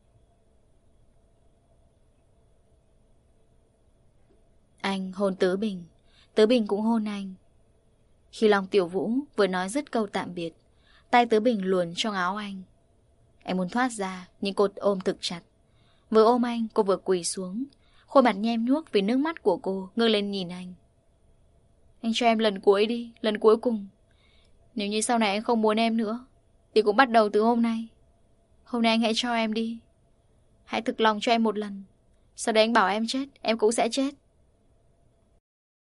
Anh hôn Tứ Bình. Tứ Bình cũng hôn anh. Khi Long Tiểu Vũ vừa nói dứt câu tạm biệt, tay Tứ Bình luồn trong áo anh. Anh muốn thoát ra, nhưng cô ôm thực chặt. Vừa ôm anh, cô vừa quỳ xuống. Khuôn mặt nhem nhuốc vì nước mắt của cô, ngước lên nhìn anh. Anh cho em lần cuối đi, lần cuối cùng. Nếu như sau này anh không muốn em nữa, thì cũng bắt đầu từ hôm nay. Hôm nay anh hãy cho em đi. Hãy thực lòng cho em một lần. Sau đấy anh bảo em chết, em cũng sẽ chết.